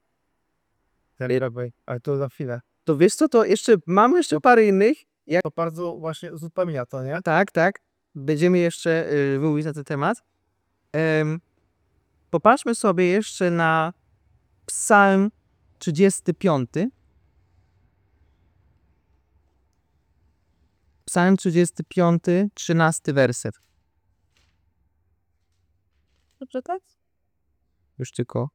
Ale to za chwilę.
To wiesz co, to jeszcze mamy jeszcze parę innych. Jak...
To bardzo właśnie uzupełnia to, nie?
Tak, tak. Będziemy jeszcze y, mówić na ten temat. Ym, popatrzmy sobie jeszcze na Psalm trzydziesty piąty. Psalm trzydziesty piąty, trzynasty werset.
Przeczytać?
Już tylko.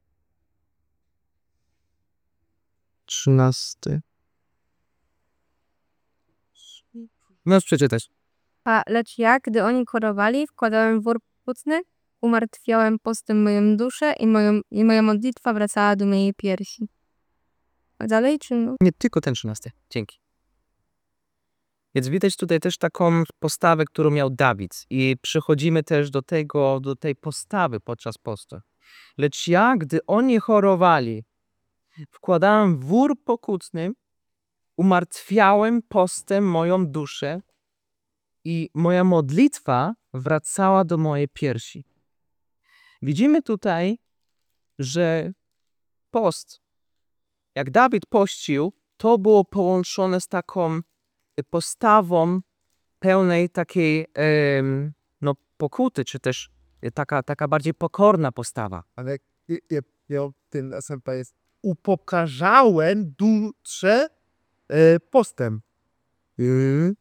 Trzynasty. Możesz przeczytać.
A lecz ja, gdy oni chorowali, wkładałem w wór płucny, umartwiałem postem moją duszę i, moją, i moja modlitwa wracała do mojej piersi. A dalej czy no?
Nie tylko ten trzynasty. Dzięki. Więc widać tutaj też taką postawę, którą miał Dawid. I przechodzimy też do tego, do tej postawy podczas postu. Lecz ja, gdy oni chorowali, wkładałem w wór pokutny, umartwiałem postem moją duszę i moja modlitwa wracała do mojej piersi. Widzimy tutaj, że post, jak Dawid pościł, to było połączone z taką postawą pełnej takiej em, no, pokuty, czy też taka, taka bardziej pokorna postawa.
Ale ja, ja, ja ten S M P jest upokarzałem duszę e, postem. Yy.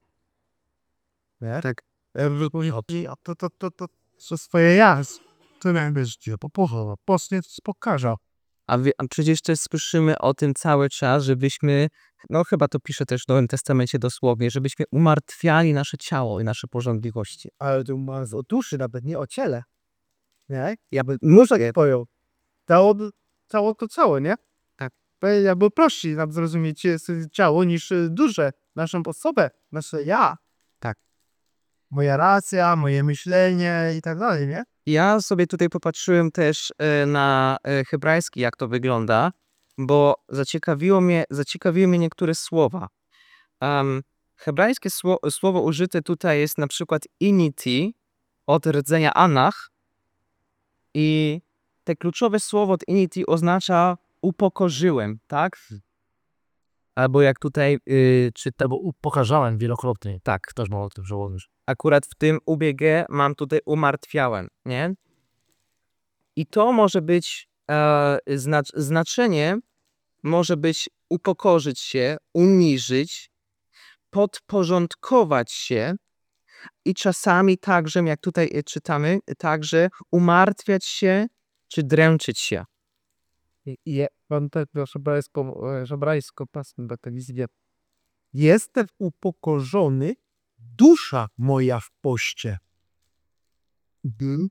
Nie?
Tak.
Ja bym a to, to, to, to, to swoje ja. To miałem być popocha. Post nie spokarza.
A, wie, a przecież też słyszymy o tym cały czas, żebyśmy, no chyba to pisze też w Nowym Testamencie dosłownie, żebyśmy umartwiali nasze ciało i nasze porządliwości.
Ale tu ma o duszy, nawet nie o ciele. Nie? Ja bym muszę tak pojął. Cało, cało to całe, nie?
Tak.
Jakby prościej nam zrozumieć jest ciało niż y, duszę, naszą osobę, nasze ja.
Tak.
Moja racja, moje myślenie i tak dalej, nie?
Ja sobie tutaj popatrzyłem też e, na e, hebrajski, jak to wygląda, bo zaciekawiło mnie, zaciekawiły mnie niektóre słowa. Um, hebrajskie sło, słowo użyte tutaj jest na przykład initi od rdzenia anach i te kluczowe słowo od initi oznacza upokorzyłem, tak? Albo jak tutaj y, czyta,
Bo upokarzałem wielokrotnie.
tak,
Też mogę to przełożyć.
akurat w tym U B G mam tutaj umartwiałem, nie? I to może być, e, znacz, znaczenie może być upokorzyć się, uniżyć, podporządkować się i czasami także, jak tutaj e, czytamy, także umartwiać się czy dręczyć się.
Je, pan tak żebrajsko, żebrajsko pasm batalizję. Jestem upokorzony, dusza moja w poście. Mhm.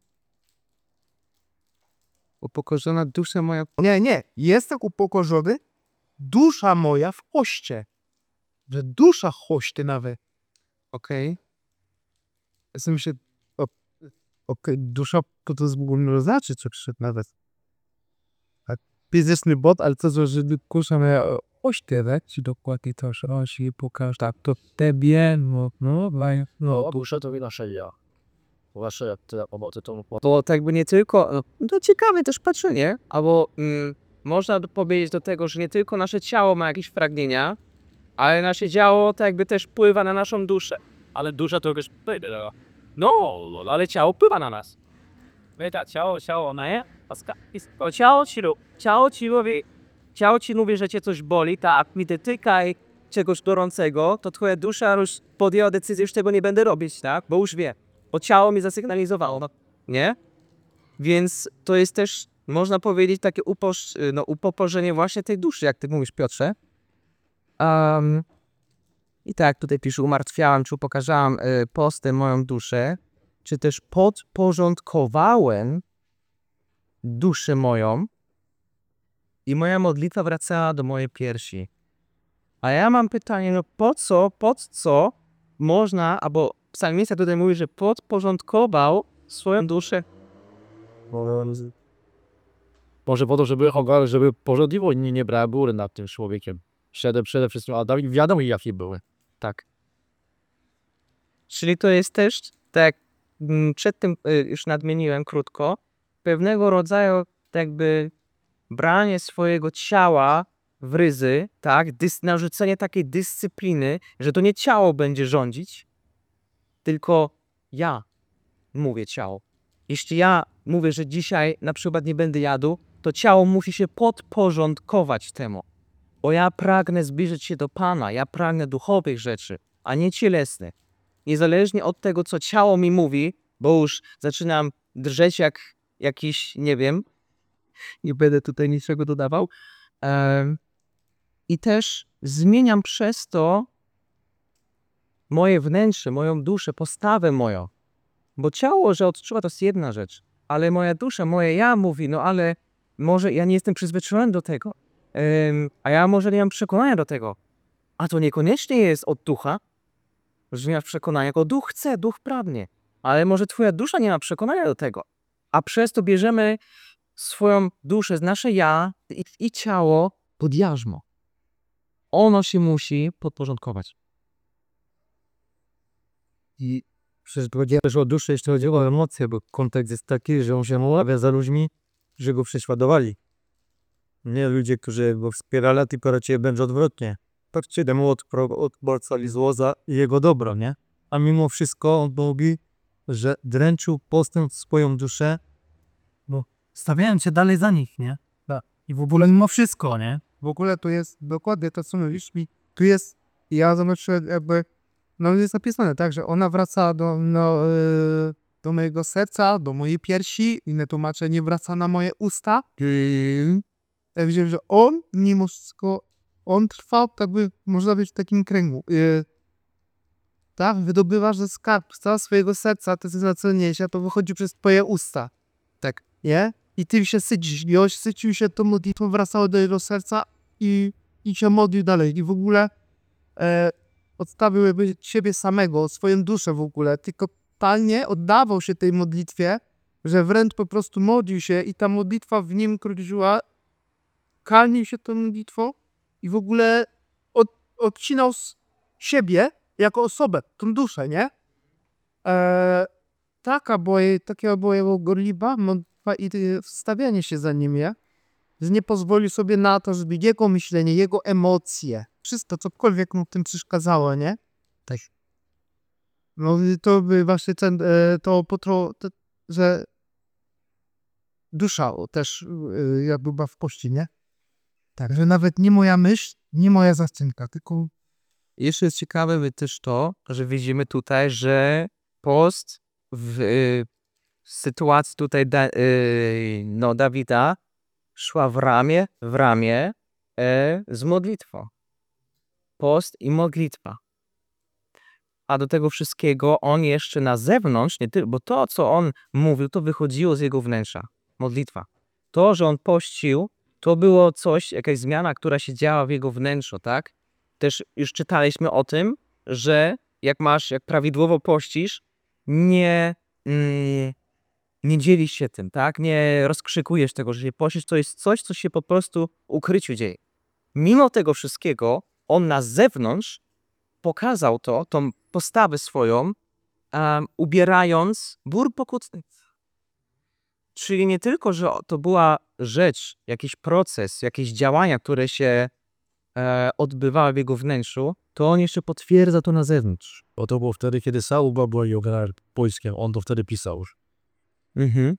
Upokorzona dusza moja.
Nie, nie. Jestem upokorzony, dusza moja w poście. Że dusza choście nawet.
Okej.
Jestem się... Okej, dusza to to jest w ogóle znaczy, co przyszedł nawet. Tak. Fizyczny bot, ale co, że dusza moja poście, tak? Ci dokładnie to, że on się pokaże. Tak, to tebie, no, no, no,
No, dusza to i nasze ja. Wasze tyle pomocy to
Bo tak jakby nie tylko, no to ciekawe też patrzenie, albo mm, można powiedzieć do tego, że nie tylko nasze ciało ma jakieś pragnienia, ale nasze ciało tak jakby też wpływa na naszą duszę.
ale dusza to już
No, ale ciało wpływa na nas.
Beta, ciało, ciało, nie? Paska, o ciało ci, ru- ciało ci mówi, ciało ci mówi, że cię coś boli, tak, mi dotykaj czegoś gorącego, to twoja dusza już podjęła decyzję, że tego nie będę robić, tak, bo już wie, bo ciało mi zasygnalizowało, no, nie? Więc to jest też, można powiedzieć, takie uposz, no, upokorzenie właśnie tej duszy, jak ty mówisz, Piotrze. Um, I tak tutaj pisze, umartwiałem, czy upokarzałem y, postem moją duszę, czy też podporządkowałem duszę moją i moja modlitwa wracała do mojej piersi. A ja mam pytanie, no po co, po co można, albo psalmista tutaj mówi, że podporządkował swoją duszę.
Może po to, żeby ogarnąć, żeby porządliwość nie, nie brała góry nad tym człowiekiem. Przede, przede wszystkim, a Dawid wiadomo jakie były.
Tak. Czyli to jest też, tak jak mm, przed tym y, już nadmieniłem krótko, pewnego rodzaju tak jakby branie swojego ciała w ryzy, tak, dys, narzucenie takiej dyscypliny, że to nie ciało będzie rządzić, tylko ja mówię ciało. Jeśli ja mówię, że dzisiaj na przykład nie będę jadł, to ciało musi się podporządkować temu. Bo ja pragnę zbliżyć się do Pana, ja pragnę duchowych rzeczy, a nie cielesnych. Niezależnie od tego, co ciało mi mówi, bo już zaczynam drżeć jak jakiś, nie wiem, nie będę tutaj niczego dodawał. Em, I też zmieniam przez to moje wnętrze, moją duszę, postawę moją. Bo ciało, że odczuwa, to jest jedna rzecz, ale moja dusza, moje ja mówi, no ale może ja nie jestem przyzwyczajony do tego, Ym, a ja może nie mam przekonania do tego. A to niekoniecznie jest od ducha, że nie masz przekonania, bo duch chce, duch pragnie, ale może twoja dusza nie ma przekonania do tego. A przez to bierzemy swoją duszę, nasze ja i, i ciało pod jarzmo. Ono się musi podporządkować.
I przecież chodzi też o duszę, jeśli chodzi o emocje, bo kontekst jest taki, że on się mawia za ludźmi, że go prześladowali. Nie ludzie, którzy go wspierali, tylko raczej będzie odwrotnie. Patrzcie temu od, od borca złoza i jego dobro, nie? A mimo wszystko on mówi, że dręczył postęp w swoją duszę.
Stawiałem się dalej za nich, nie? Tak. I w ogóle mimo wszystko, nie?
W ogóle to jest dokładnie to, co mówisz mi. Tu jest, ja zobaczyłem jakby, no jest napisane tak, że ona wraca do, no, yy, do mojego serca, do mojej piersi, inne tłumaczenie wraca na moje usta. Yy. Ja widziałem, że on mimo wszystko, on trwał, tak by, można być w takim kręgu. Yy. Tak, wydobywasz ze skarb z całego swojego serca, to jest najcenniejsze, to wychodzi przez twoje usta. Tak, nie? I ty się sycisz, i on sycił się tą modlitwą, wracało do jego serca i, i się modlił dalej. I w ogóle e, odstawił jakby siebie samego, swoją duszę w ogóle, tylko totalnie oddawał się tej modlitwie, że wręcz po prostu modlił się i ta modlitwa w nim króciła, karmił się tą modlitwą i w ogóle od, odcinał z siebie jako osobę, tą duszę, nie? E, taka była, jej- takiego była jego gorliwa modlitwa i y, wstawianie się za nim, nie? Że nie pozwolił sobie na to, żeby jego myślenie, jego emocje, wszystko, cokolwiek mu w tym przeszkadzało, nie? Tak. No i to by właśnie ten, e, to potro, to, że dusza też y, jakby była w pości, nie? Tak, że nawet nie moja myśl, nie moja zastępka, tylko
Jeszcze jest ciekawe też to, że widzimy tutaj, że post w y, sytuacji tutaj da, y, no, Dawida szła w ramię, w ramię e, z modlitwą. Post i modlitwa. A do tego wszystkiego on jeszcze na zewnątrz, nie ty, bo to, co on mówił, to wychodziło z jego wnętrza. Modlitwa. To, że on pościł, to było coś, jakaś zmiana, która się działa w jego wnętrzu, tak? Też już czytaliśmy o tym, że jak masz, jak prawidłowo pościsz, nie, mm, nie dzielisz się tym, tak? Nie rozkrzykujesz tego, że się pościsz, to jest coś, co się po prostu w ukryciu dzieje. Mimo tego wszystkiego, on na zewnątrz pokazał to, tą postawę swoją, um, ubierając bór pokutny. Czyli nie tylko, że to była rzecz, jakiś proces, jakieś działania, które się e, odbywały w jego wnętrzu, to on jeszcze potwierdza to na zewnątrz.
Bo to było wtedy, kiedy Saul był generałem wojskiem, on to wtedy pisał już.
Mhm.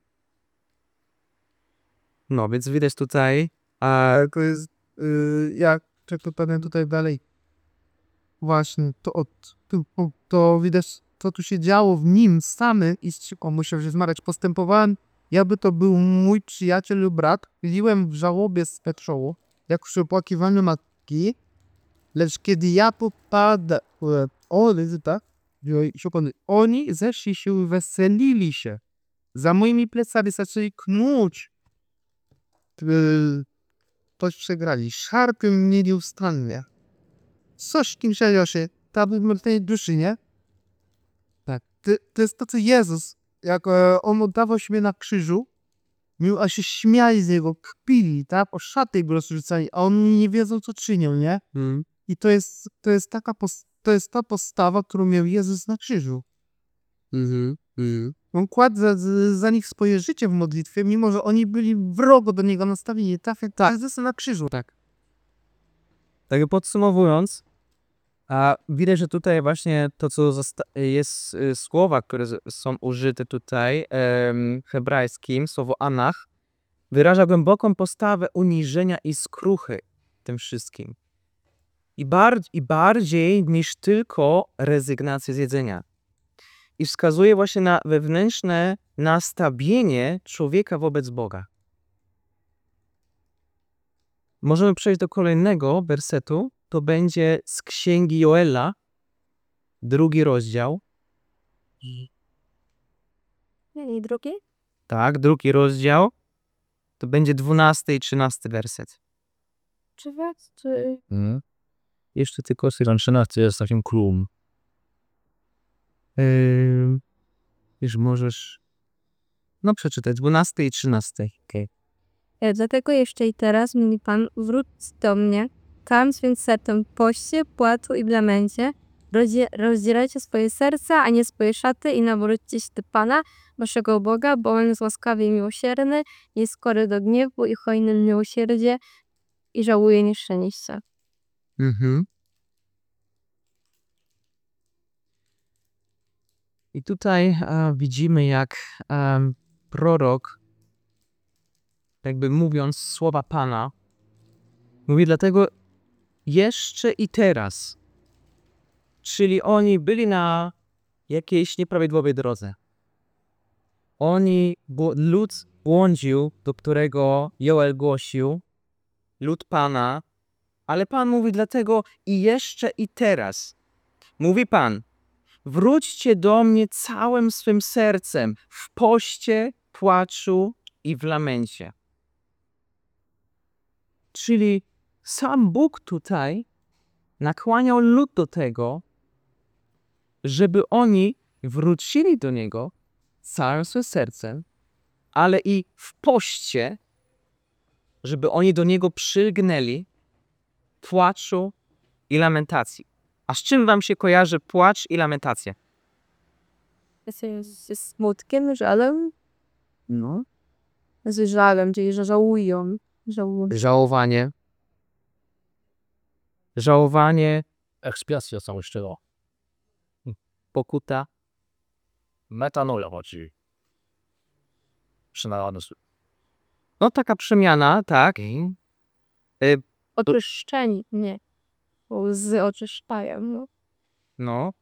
No, więc widać tutaj, a,
to jest, yy, jak przeklepane tutaj dalej, właśnie, to, od, to, to widać, co tu się działo w nim samym i on musiał się zmarać. Postępowałem, jakby to był mój przyjaciel lub brat, chwiliłem w żałobie swe czoło, jak przy opłakiwaniu matki, lecz kiedy ja popadłem, oni, tak, oni zeszli się, weselili się, za moimi plecami zaczęli knuć, coś przegrali, szarpią mnie nieustannie. Coś kim się, ta tej duszy, nie? Tak. To, to jest to, co Jezus, jak e, On oddawał się na krzyżu, mił, a się śmiali z Niego, kpili, tak? O szaty go rozrzucali, a oni nie wiedzą, co czynią, nie?
mm,
I to jest, to jest taka, pos- to jest ta postawa, którą miał Jezus na krzyżu.
mhm, mhm.
On kładł za, za nich swoje życie w modlitwie, mimo że oni byli wrogo do Niego nastawieni, tak jak tak. Jezus na krzyżu. Tak.
Tak podsumowując, a widać, że tutaj właśnie to, co zosta- jest y, słowa, które z- są użyte tutaj em, hebrajskim, słowo anach, wyraża głęboką postawę uniżenia i skruchy tym wszystkim. I, bar- I bardziej niż tylko rezygnację z jedzenia. I wskazuje właśnie na wewnętrzne nastawienie człowieka wobec Boga. Możemy przejść do kolejnego wersetu. To będzie z księgi Joela, drugi rozdział.
I drugi?
Tak, drugi rozdział. To będzie dwunasty i trzynasty werset.
Czy was, czy...
Mhm. Jeszcze tylko Syran trzynasty jest takim królem.
Yy, już możesz... No przeczytaj, dwunasty i trzynasty. Okay.
E, Dlatego jeszcze i teraz mówi Pan, wróć do mnie, całym swym sercem poście, płaczu i blamencie, Rozdzie- rozdzierajcie swoje serca, a nie swoje szaty i nawróćcie się do Pana, waszego Boga, bo On jest łaskawy i miłosierny, jest skory do gniewu i hojny w miłosierdzie i żałuje nieszczęścia.
Mhm. I tutaj e, widzimy, jak e, prorok, jakby mówiąc słowa Pana, mówi dlatego jeszcze i teraz. Czyli oni byli na jakiejś nieprawidłowej drodze. Oni, bo lud błądził, do którego Joel głosił, lud Pana, ale Pan mówi dlatego i jeszcze i teraz. Mówi Pan, wróćcie do mnie całym swym sercem, w poście, płaczu i w lamencie. Czyli sam Bóg tutaj nakłaniał lud do tego, żeby oni wrócili do Niego całym swym sercem, ale i w poście, żeby oni do Niego przylgnęli, płaczu i lamentacji. A z czym wam się kojarzy płacz i lamentacja?
Ze smutkiem, żalem?
No.
Z żalem, czyli że żałują. Żałują.
Żałowanie. Żałowanie,
Ekspiacja całościowa.
pokuta.
Metanoja chodzi. Przynajmniej.
No taka przemiana, tak. Y,
Oczyszczeni, nie. Bo łzy oczyszczają, no.
No.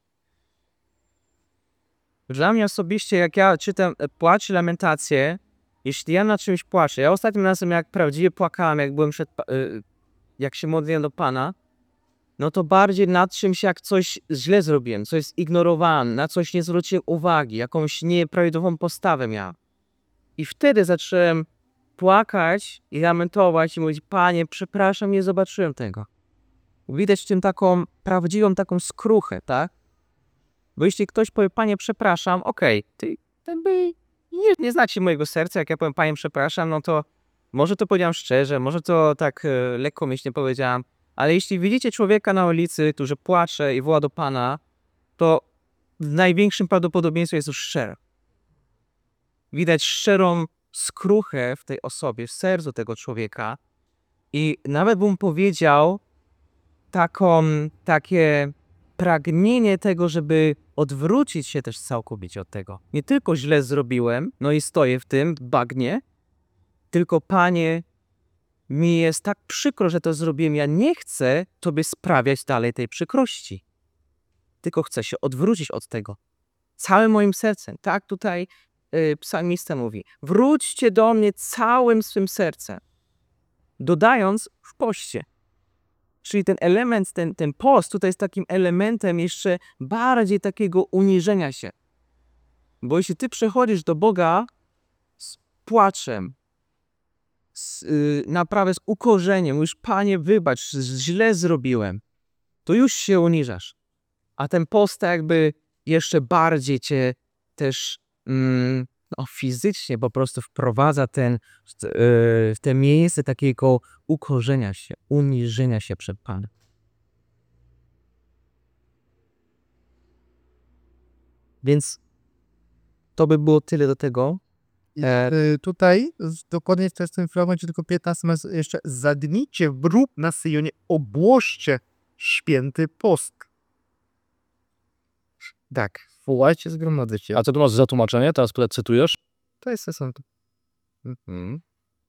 Dla mnie osobiście, jak ja czytam e, płacz i lamentację, jeśli ja na czymś płaczę, ja ostatnim razem jak prawdziwie płakałem, jak byłem przed, pa- y, jak się modliłem do Pana, no to bardziej nad czymś, jak coś źle zrobiłem, coś zignorowałem, na coś nie zwróciłem uwagi, jakąś nieprawidłową postawę miałem. I wtedy zacząłem płakać i lamentować i mówić, Panie, przepraszam, nie zobaczyłem tego. Widać w tym taką prawdziwą taką skruchę, tak? Bo jeśli ktoś powie, Panie, przepraszam, okej, ty jakby nie, nie znacie mojego serca, jak ja powiem, Panie, przepraszam, no to może to powiedziałem szczerze, może to tak e, lekkomyślnie powiedziałem, ale jeśli widzicie człowieka na ulicy, który płacze i woła do Pana, to w największym prawdopodobieństwie jest już szczere. Widać szczerą skruchę w tej osobie, w sercu tego człowieka i nawet bym powiedział taką, takie pragnienie tego, żeby odwrócić się też całkowicie od tego. Nie tylko źle zrobiłem, no i stoję w tym bagnie, tylko Panie, mi jest tak przykro, że to zrobiłem. Ja nie chcę Tobie sprawiać dalej tej przykrości. Tylko chcę się odwrócić od tego. Całym moim sercem. Tak tutaj y, psalmista mówi. Wróćcie do mnie całym swym sercem. Dodając w poście. Czyli ten element, ten, ten post tutaj jest takim elementem jeszcze bardziej takiego uniżenia się. Bo jeśli ty przychodzisz do Boga z płaczem, z, yy, naprawdę z ukorzeniem, już Panie wybacz, źle zrobiłem, to już się uniżasz. A ten post jakby jeszcze bardziej cię też mm, no, fizycznie po prostu wprowadza ten, yy, w te miejsce takiego ukorzenia się, uniżenia się przed Panem. Więc to by było tyle do tego.
I,
E,
y, tutaj z- dokładnie w tym fragmencie tylko piętnaście masz jeszcze zadnijcie wróg na Syjonie, obłożcie święty post.
tak.
Wołajcie, zgromadycie.
A co tu masz za tłumaczenie? Teraz które cytujesz?
To jest sens.
Mhm.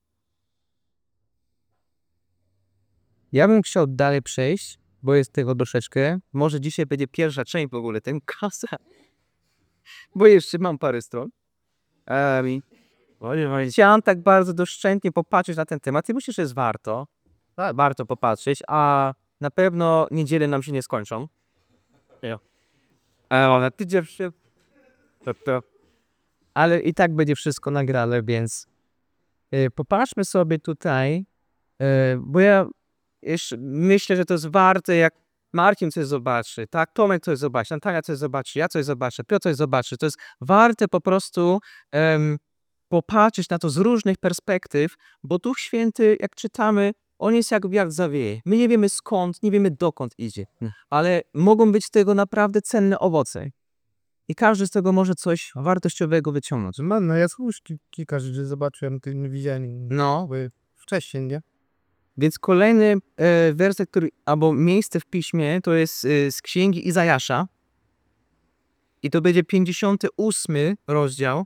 Ja bym chciał dalej przejść, bo jest tego troszeczkę. Może dzisiaj będzie pierwsza część w ogóle, ten kasa. Bo jeszcze mam parę stron. Um, chciałem tak bardzo doszczętnie popatrzeć na ten temat i myślę, że jest warto. Tak, warto popatrzeć, a na pewno niedziele nam się nie skończą.
A ona, ty dziewczyn. To, to.
Ale i tak będzie wszystko nagrane, więc y, popatrzmy sobie tutaj, y, bo ja jeszcze myślę, że to jest warte, jak Marcin coś zobaczy, tak, Tomek coś zobaczy, Natalia coś zobaczy, ja coś zobaczę, Piotr coś zobaczy. To jest warte po prostu em, popatrzeć na to z różnych perspektyw, bo Duch Święty, jak czytamy, on jest jak wiatr zawieje. My nie wiemy skąd, nie wiemy dokąd idzie, ale mogą być z tego naprawdę cenne owoce. I każdy z tego może coś wartościowego wyciągnąć.
Man, no ja już ki- kilka rzeczy zobaczyłem, ty nie widziałem
No,
jakby wcześniej, nie?
więc kolejny e, werset, który, albo miejsce w piśmie, to jest e, z księgi Izajasza. I to będzie pięćdziesiąty ósmy rozdział.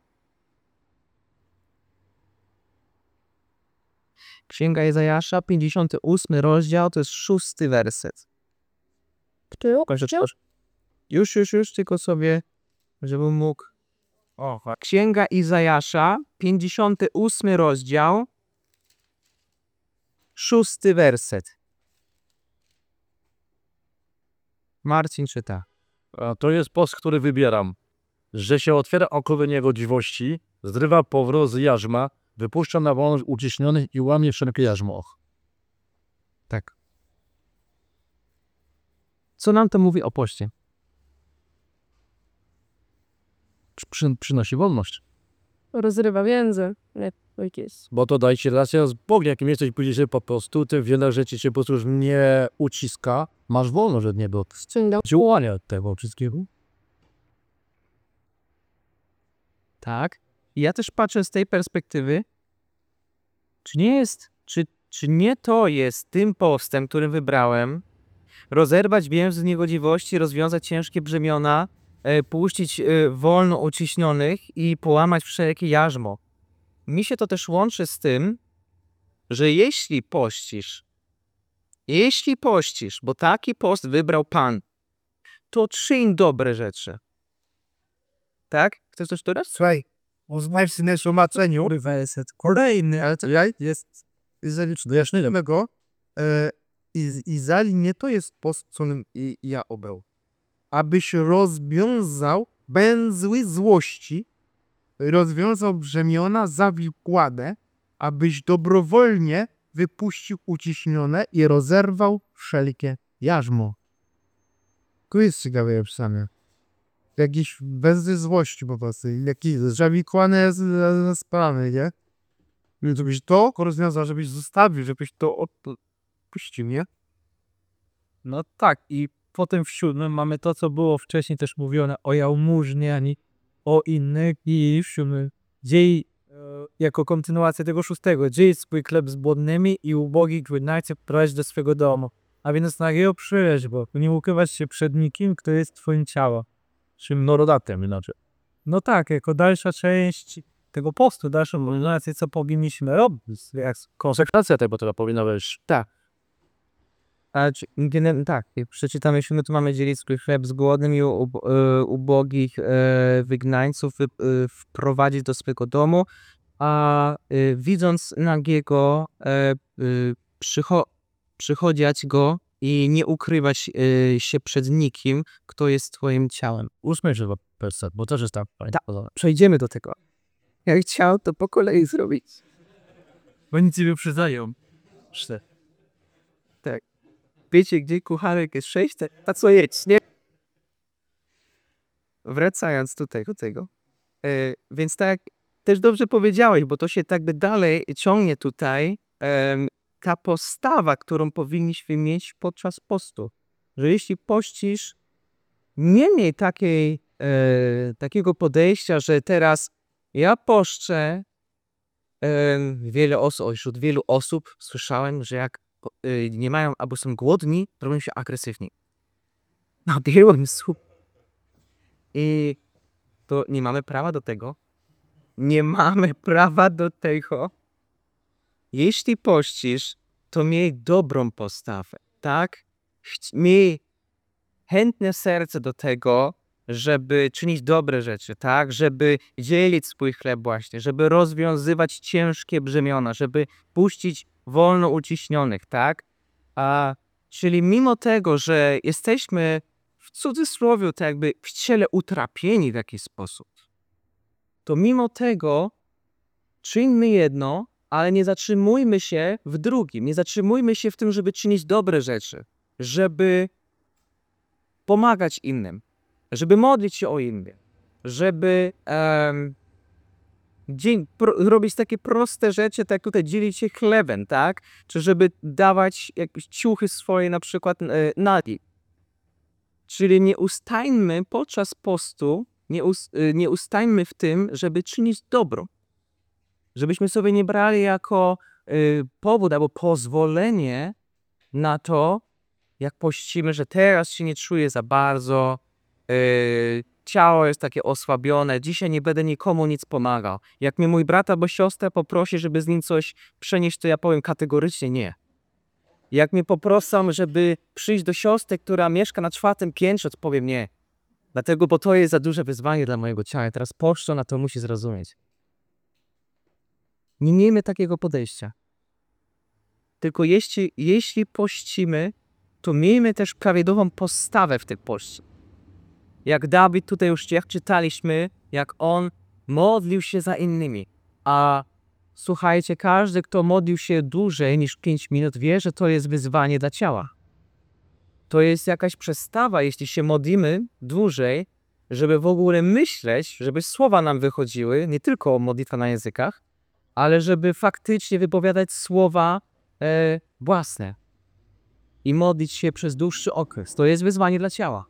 Księga Izajasza, pięćdziesiąty ósmy rozdział, to jest szósty werset. Proszę, proszę. Już, już, już, tylko sobie, żebym mógł. O, Księga Izajasza, pięćdziesiąty ósmy rozdział, szósty werset. Marcin czyta.
A to jest post, który wybieram. Że się otwiera okowy niegodziwości, zrywa powrót z jarzma, wypuszcza na wolność uciśnionych i łamie wszelkie jarzmo.
Tak. Co nam to mówi o poście?
Przy, przy, przynosi wolność.
Rozrywa więzy. Nie, tak jest.
Bo to daje ci relację z Bogiem. Jakim jesteś później, że po prostu te wiele rzeczy cię po prostu już nie uciska. Masz wolność od niego.
Ściągnął.
Działania od tego wszystkiego.
Tak. I ja też patrzę z tej perspektywy, czy nie jest, czy, czy nie to jest tym postem, który wybrałem, rozerwać więzy niegodziwości, rozwiązać ciężkie brzemiona, e, puścić e, wolno uciśnionych i połamać wszelkie jarzmo. Mi się to też łączy z tym, że jeśli pościsz, jeśli pościsz, bo taki post wybrał Pan, to czyń dobre rzeczy. Tak? Chcesz coś dodać?
Słuchaj, uznaj w naszym tłumaczeniu. Werset kolejny, ale to jest zalicznego. E, Iz- Izali nie to jest post, co nim i ja obeł. Abyś rozwiązał węzły złości, rozwiązał brzemiona zawikłane, abyś dobrowolnie wypuścił uciśnione i rozerwał wszelkie jarzmo. Tu jest ciekawe napisane. Jakieś węzły złości po prostu, jakieś zawikłane z- z- spalane, nie? Więc żebyś to rozwiązał, żebyś zostawił, żebyś to odpuścił, nie?
No tak, i potem w siódmym mamy to, co było wcześniej też mówione o jałmużnie, ani o innych, i w siódmym dziej e, jako kontynuacja tego szóstego. Dziej swój chleb z głodnymi i ubogich wydajcie prowadź do swego domu. A więc na jego przyjaźń, bo nie ukrywać się przed nikim, kto jest twoim ciałem.
Czym norodatem inaczej.
No tak, jako dalsza część tego postu, dalszą kontynuację, co powinniśmy robić, jak
Konsekwencja tego to powinna być.
A, czy, gener- tak, jak przeczytamy siódmy, to mamy dzielić swój chleb z głodnym i ub, e, ubogich e, wygnańców wy, e, wprowadzić do swego domu, a e, widząc nagiego e, e, przycho- przychodzić go i nie ukrywać e, się przed nikim, kto jest twoim ciałem.
Ósmy czy werset, bo też jest tak.
Tak. Przejdziemy do tego. Jak chciał, to po kolei zrobić.
Bo nic nie wyprzedzają.
Cztery. Tak. Wiecie, gdzie kucharek jest sześć, a co jeść, nie? Wracając tutaj do tego. E, więc tak, też dobrze powiedziałeś, bo to się tak by dalej ciągnie tutaj. em, ta postawa, którą powinniśmy mieć podczas postu. Że jeśli pościsz, nie miej takiej, e, takiego podejścia, że teraz ja poszczę. Em, wiele osób, wśród wielu osób słyszałem, że jak po- y, nie mają albo są głodni, to robią się agresywni. No, biorą słup. I to nie mamy prawa do tego. Nie mamy prawa do tego. Jeśli pościsz, to miej dobrą postawę, tak? Chci- Miej chętne serce do tego, żeby czynić dobre rzeczy, tak? Żeby dzielić swój chleb właśnie, żeby rozwiązywać ciężkie brzemiona, żeby puścić wolno uciśnionych, tak? A, czyli mimo tego, że jesteśmy w cudzysłowie tak jakby w ciele utrapieni w jakiś sposób, to mimo tego czyńmy jedno, ale nie zatrzymujmy się w drugim. Nie zatrzymujmy się w tym, żeby czynić dobre rzeczy, żeby pomagać innym, żeby modlić się o innych, żeby em, dzień, pro, robić takie proste rzeczy, tak jak tutaj dzielić się chlebem, tak? Czy żeby dawać jakieś ciuchy swoje na przykład e, nagi. Czyli nie ustajmy podczas postu, nie, us, e, nie ustajmy w tym, żeby czynić dobro. Żebyśmy sobie nie brali jako y, powód albo pozwolenie na to, jak pościmy, że teraz się nie czuję za bardzo, y, ciało jest takie osłabione, dzisiaj nie będę nikomu nic pomagał. Jak mnie mój brat albo siostra poprosi, żeby z nim coś przenieść, to ja powiem kategorycznie nie. Jak mnie poproszą, żeby przyjść do siostry, która mieszka na czwartym piętrze, to powiem nie. Dlatego, bo to jest za duże wyzwanie dla mojego ciała. Teraz poczta na to musi zrozumieć. Nie miejmy takiego podejścia. Tylko jeśli, jeśli pościmy, to miejmy też prawidłową postawę w tym poście. Jak Dawid tutaj już jak czytaliśmy, jak on modlił się za innymi. A słuchajcie, każdy, kto modlił się dłużej niż pięć minut, wie, że to jest wyzwanie dla ciała. To jest jakaś przestawa, jeśli się modlimy dłużej, żeby w ogóle myśleć, żeby słowa nam wychodziły, nie tylko modlitwa na językach, ale żeby faktycznie wypowiadać słowa e, własne i modlić się przez dłuższy okres. To jest wyzwanie dla ciała.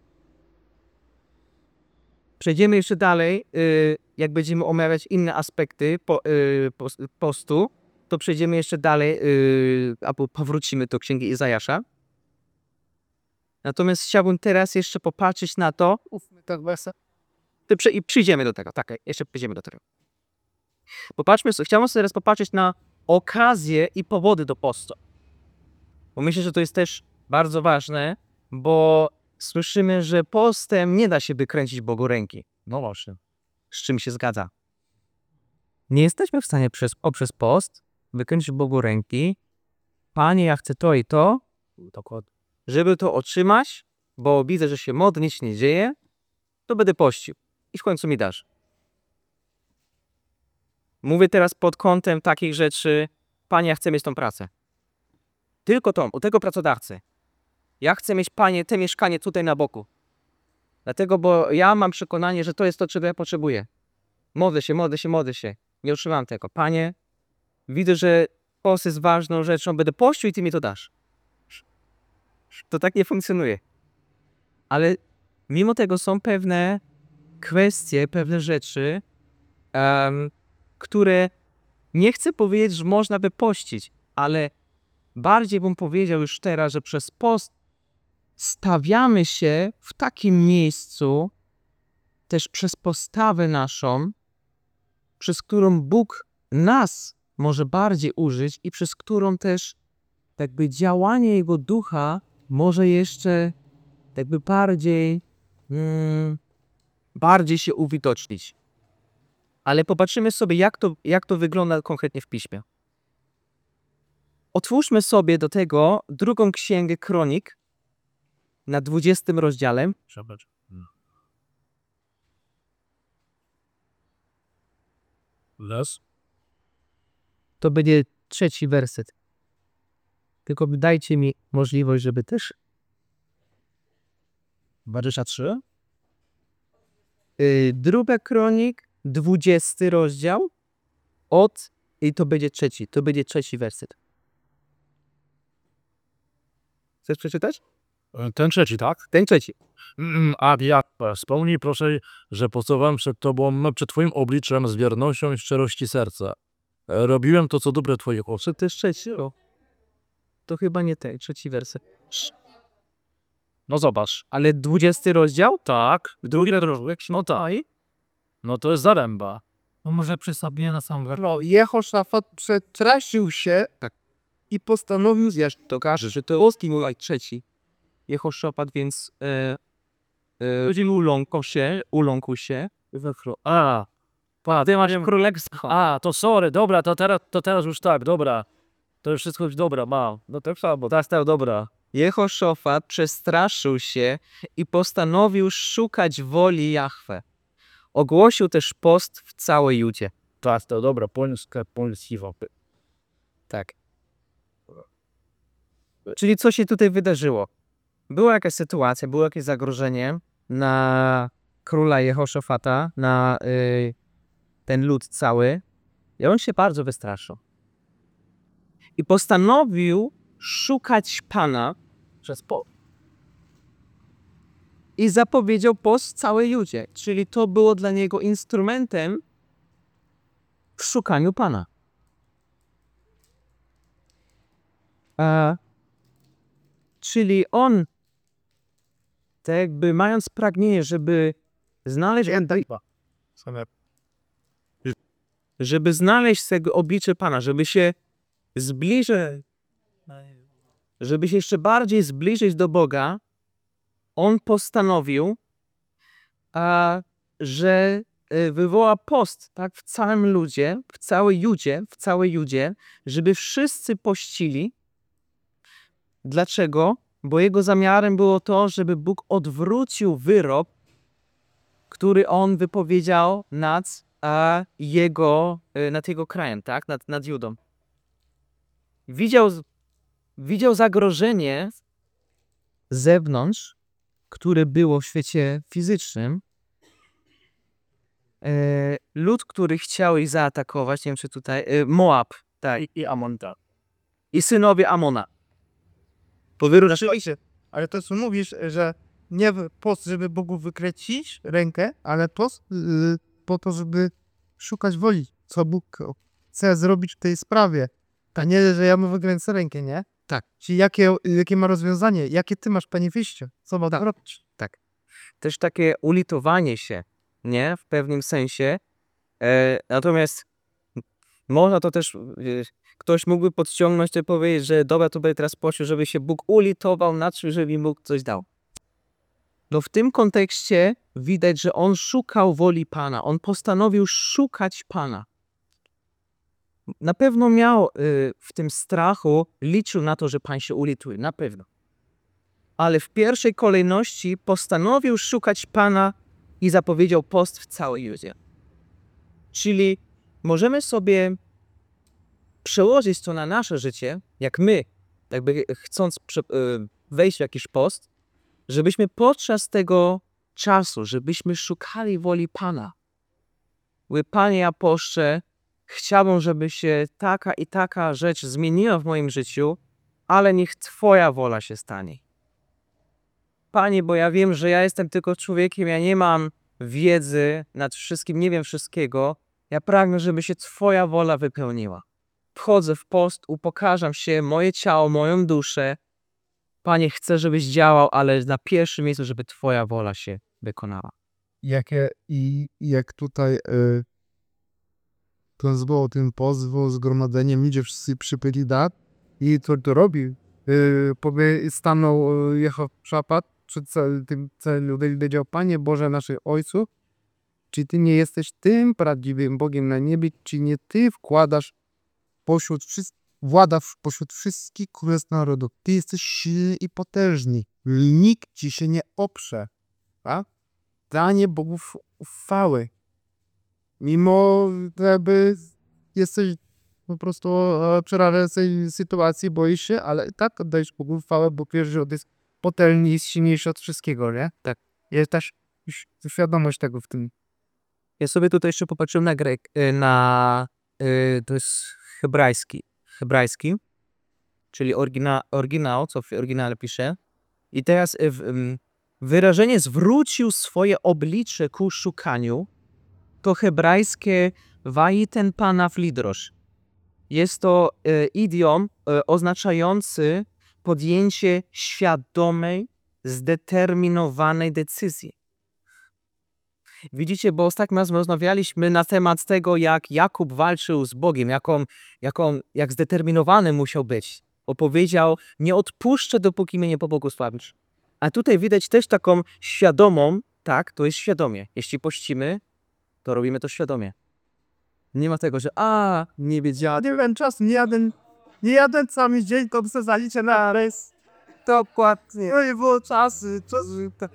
Przejdziemy jeszcze dalej, y, jak będziemy omawiać inne aspekty po, y, postu, to przejdziemy jeszcze dalej, y, albo powrócimy do Księgi Izajasza. Natomiast chciałbym teraz jeszcze popatrzeć na to,
Tak, wersa.
ty przy, i przyjdziemy do tego, tak, jeszcze przejdziemy do tego. Popatrzmy, chciałbym sobie teraz popatrzeć na okazje i powody do postu. Bo myślę, że to jest też bardzo ważne, bo słyszymy, że postem nie da się wykręcić Bogu ręki.
No właśnie.
Z czym się zgadza. Nie jesteśmy w stanie przez, poprzez post wykręcić Bogu ręki. Panie, ja chcę to i to,
Dokładnie.
żeby to otrzymać, bo widzę, że się modlę, nic nie dzieje, to będę pościł. I w końcu mi dasz. Mówię teraz pod kątem takich rzeczy, Panie, ja chcę mieć tą pracę. Tylko tą, u tego pracodawcy. Ja chcę mieć, Panie, te mieszkanie tutaj na boku. Dlatego, bo ja mam przekonanie, że to jest to, czego ja potrzebuję. Modlę się, modlę się, modlę się. Nie otrzymam tego. Panie, widzę, że post jest ważną rzeczą, będę pościł i Ty mi to dasz. To tak nie funkcjonuje. Ale mimo tego są pewne kwestie, pewne rzeczy, um, które nie chcę powiedzieć, że można by pościć, ale bardziej bym powiedział już teraz, że przez post stawiamy się w takim miejscu, też przez postawę naszą, przez którą Bóg nas może bardziej użyć i przez którą też jakby działanie Jego Ducha może jeszcze jakby bardziej, mm, bardziej się uwidocznić. Ale popatrzymy sobie, jak to, jak to wygląda konkretnie w Piśmie. Otwórzmy sobie do tego drugą księgę Kronik na dwudziestym rozdziale.
Przepraszam. Les?
To będzie trzeci werset. Tylko dajcie mi możliwość, żeby też...
dwadzieścia trzy?
Yy, druga Kronik, dwudziesty rozdział, od... I to będzie trzeci, to będzie trzeci werset. Chcesz przeczytać?
Ten trzeci, tak?
Ten trzeci.
Mm, A ja wspomnij proszę, że postawałem przed Tobą, przed Twoim obliczem z wiernością i szczerości serca. Robiłem to, co dobre w Twoich oczach.
Czy to jest trzeci? O. To chyba nie ten, trzeci werset.
No zobacz.
Ale dwudziesty rozdział?
Tak, drugi rozdział. No tak. No to jest zaręba.
No może przysabnie na sam werset.
No, Jehoszafat przestraszył się
Tak.
i postanowił zjeść.
To każe, że to Oski mój trzeci. Jehoszafat, więc e, e, uląkł się, uląkł się.
A, pa, ty masz królewsko. A, to sorry, dobra, to teraz, to teraz już tak, dobra. To już wszystko już dobra, mam. No to samo, teraz to dobra.
Jehoszafat przestraszył się i postanowił szukać woli Jahwe. Ogłosił też post w całej Judzie.
Tak, to dobra, polskie, polskiego.
Tak. Czyli co się tutaj wydarzyło? Była jakaś sytuacja, było jakieś zagrożenie na króla Jehoszafata, na y, ten lud cały. I on się bardzo wystraszył. I postanowił szukać Pana przez po. I zapowiedział post w całej Judzie. Czyli to było dla niego instrumentem w szukaniu Pana. A, czyli on, tak jakby mając pragnienie, żeby znaleźć, żeby znaleźć tego oblicze Pana, żeby się zbliżyć, żeby się jeszcze bardziej zbliżyć do Boga, on postanowił, a, że y, wywoła post, tak, w całym ludzie, w całej Judzie, w całej Judzie, żeby wszyscy pościli. Dlaczego? Bo jego zamiarem było to, żeby Bóg odwrócił wyrok, który on wypowiedział nad a, jego, y, nad jego krajem, tak, nad, nad Judą. Widział, widział zagrożenie z zewnątrz, które było w świecie fizycznym. E, lud, który chciał ich zaatakować, nie wiem czy tutaj, e, Moab, tak,
I, i Amonta.
i synowie Amona. Powyruszyli
Znaczy, ale to co mówisz, że nie w- post, żeby Bogu wykręcić rękę, ale post yy, po to, żeby szukać woli, co Bóg chce zrobić w tej sprawie. A nie, że ja mu wykręcę rękę, nie?
Tak.
Czyli jakie, jakie ma rozwiązanie? Jakie ty masz, panie, wyjście? Co ma
Tak.
robić?
też takie ulitowanie się, nie? W pewnym sensie. E, natomiast można to też, e, ktoś mógłby podciągnąć i powiedzieć, że dobra, to będę teraz prosił, żeby się Bóg ulitował nad czym, żeby mi Bóg coś dał. No w tym kontekście widać, że on szukał woli Pana. On postanowił szukać Pana. Na pewno miał y, w tym strachu, liczył na to, że Pan się ulituje. Na pewno. Ale w pierwszej kolejności postanowił szukać Pana i zapowiedział post w całej Judzie. Czyli możemy sobie przełożyć to na nasze życie, jak my, jakby chcąc prze- y, wejść w jakiś post, żebyśmy podczas tego czasu, żebyśmy szukali woli Pana. Mówię, Panie apostrze, chciałbym, żeby się taka i taka rzecz zmieniła w moim życiu, ale niech Twoja wola się stanie. Panie, bo ja wiem, że ja jestem tylko człowiekiem, ja nie mam wiedzy nad wszystkim, nie wiem wszystkiego. Ja pragnę, żeby się Twoja wola wypełniła. Wchodzę w post, upokarzam się, moje ciało, moją duszę. Panie, chcę, żebyś działał, ale na pierwszym miejscu, żeby Twoja wola się wykonała.
Jakie i i jak tutaj y, to było ten post, było zgromadzeniem, ludzie wszyscy przybyli dat i to to robił. Y, powie, stanął y, Jehoszafat przed całym tym całym ludem i powiedział, Panie Boże naszych ojców, czy Ty nie jesteś tym prawdziwym Bogiem na niebie, czy nie Ty wkładasz pośród wszystkich, władasz pośród wszystkich królestw narodów. Ty jesteś silny i potężny. Nikt Ci się nie oprze. Tak? Danie Bogów chwały. Mimo jakby jesteś po prostu e, przerażającej sytuacji, boisz się, ale i tak oddajesz Bogu chwałę, bo wiesz, że on jest potężny i silniejszy od wszystkiego, nie?
Tak.
Jest też już świadomość tego w tym.
Ja sobie tutaj jeszcze popatrzyłem na grek, y, na, y, to jest hebrajski, hebrajski, czyli orygina, oryginał, co w oryginale pisze. I teraz y, w, ym, wyrażenie zwrócił swoje oblicze ku szukaniu, to hebrajskie wajiten pana flidrosz. Jest to y, idiom y, oznaczający podjęcie świadomej, zdeterminowanej decyzji. Widzicie, bo ostatnio raz rozmawialiśmy na temat tego, jak Jakub walczył z Bogiem, jak on, jak on, jak zdeterminowany musiał być. Bo powiedział, nie odpuszczę, dopóki mnie nie pobłogosławisz. A tutaj widać też taką świadomą, tak, to jest świadomie. Jeśli pościmy, to robimy to świadomie. Nie ma tego, że a, nie wiedziałem.
Nie wiem, czas, nie jeden, nie jeden cały dzień, to se zaliczę na rejs.
Dokładnie.
No i było czasy, czasy. tak.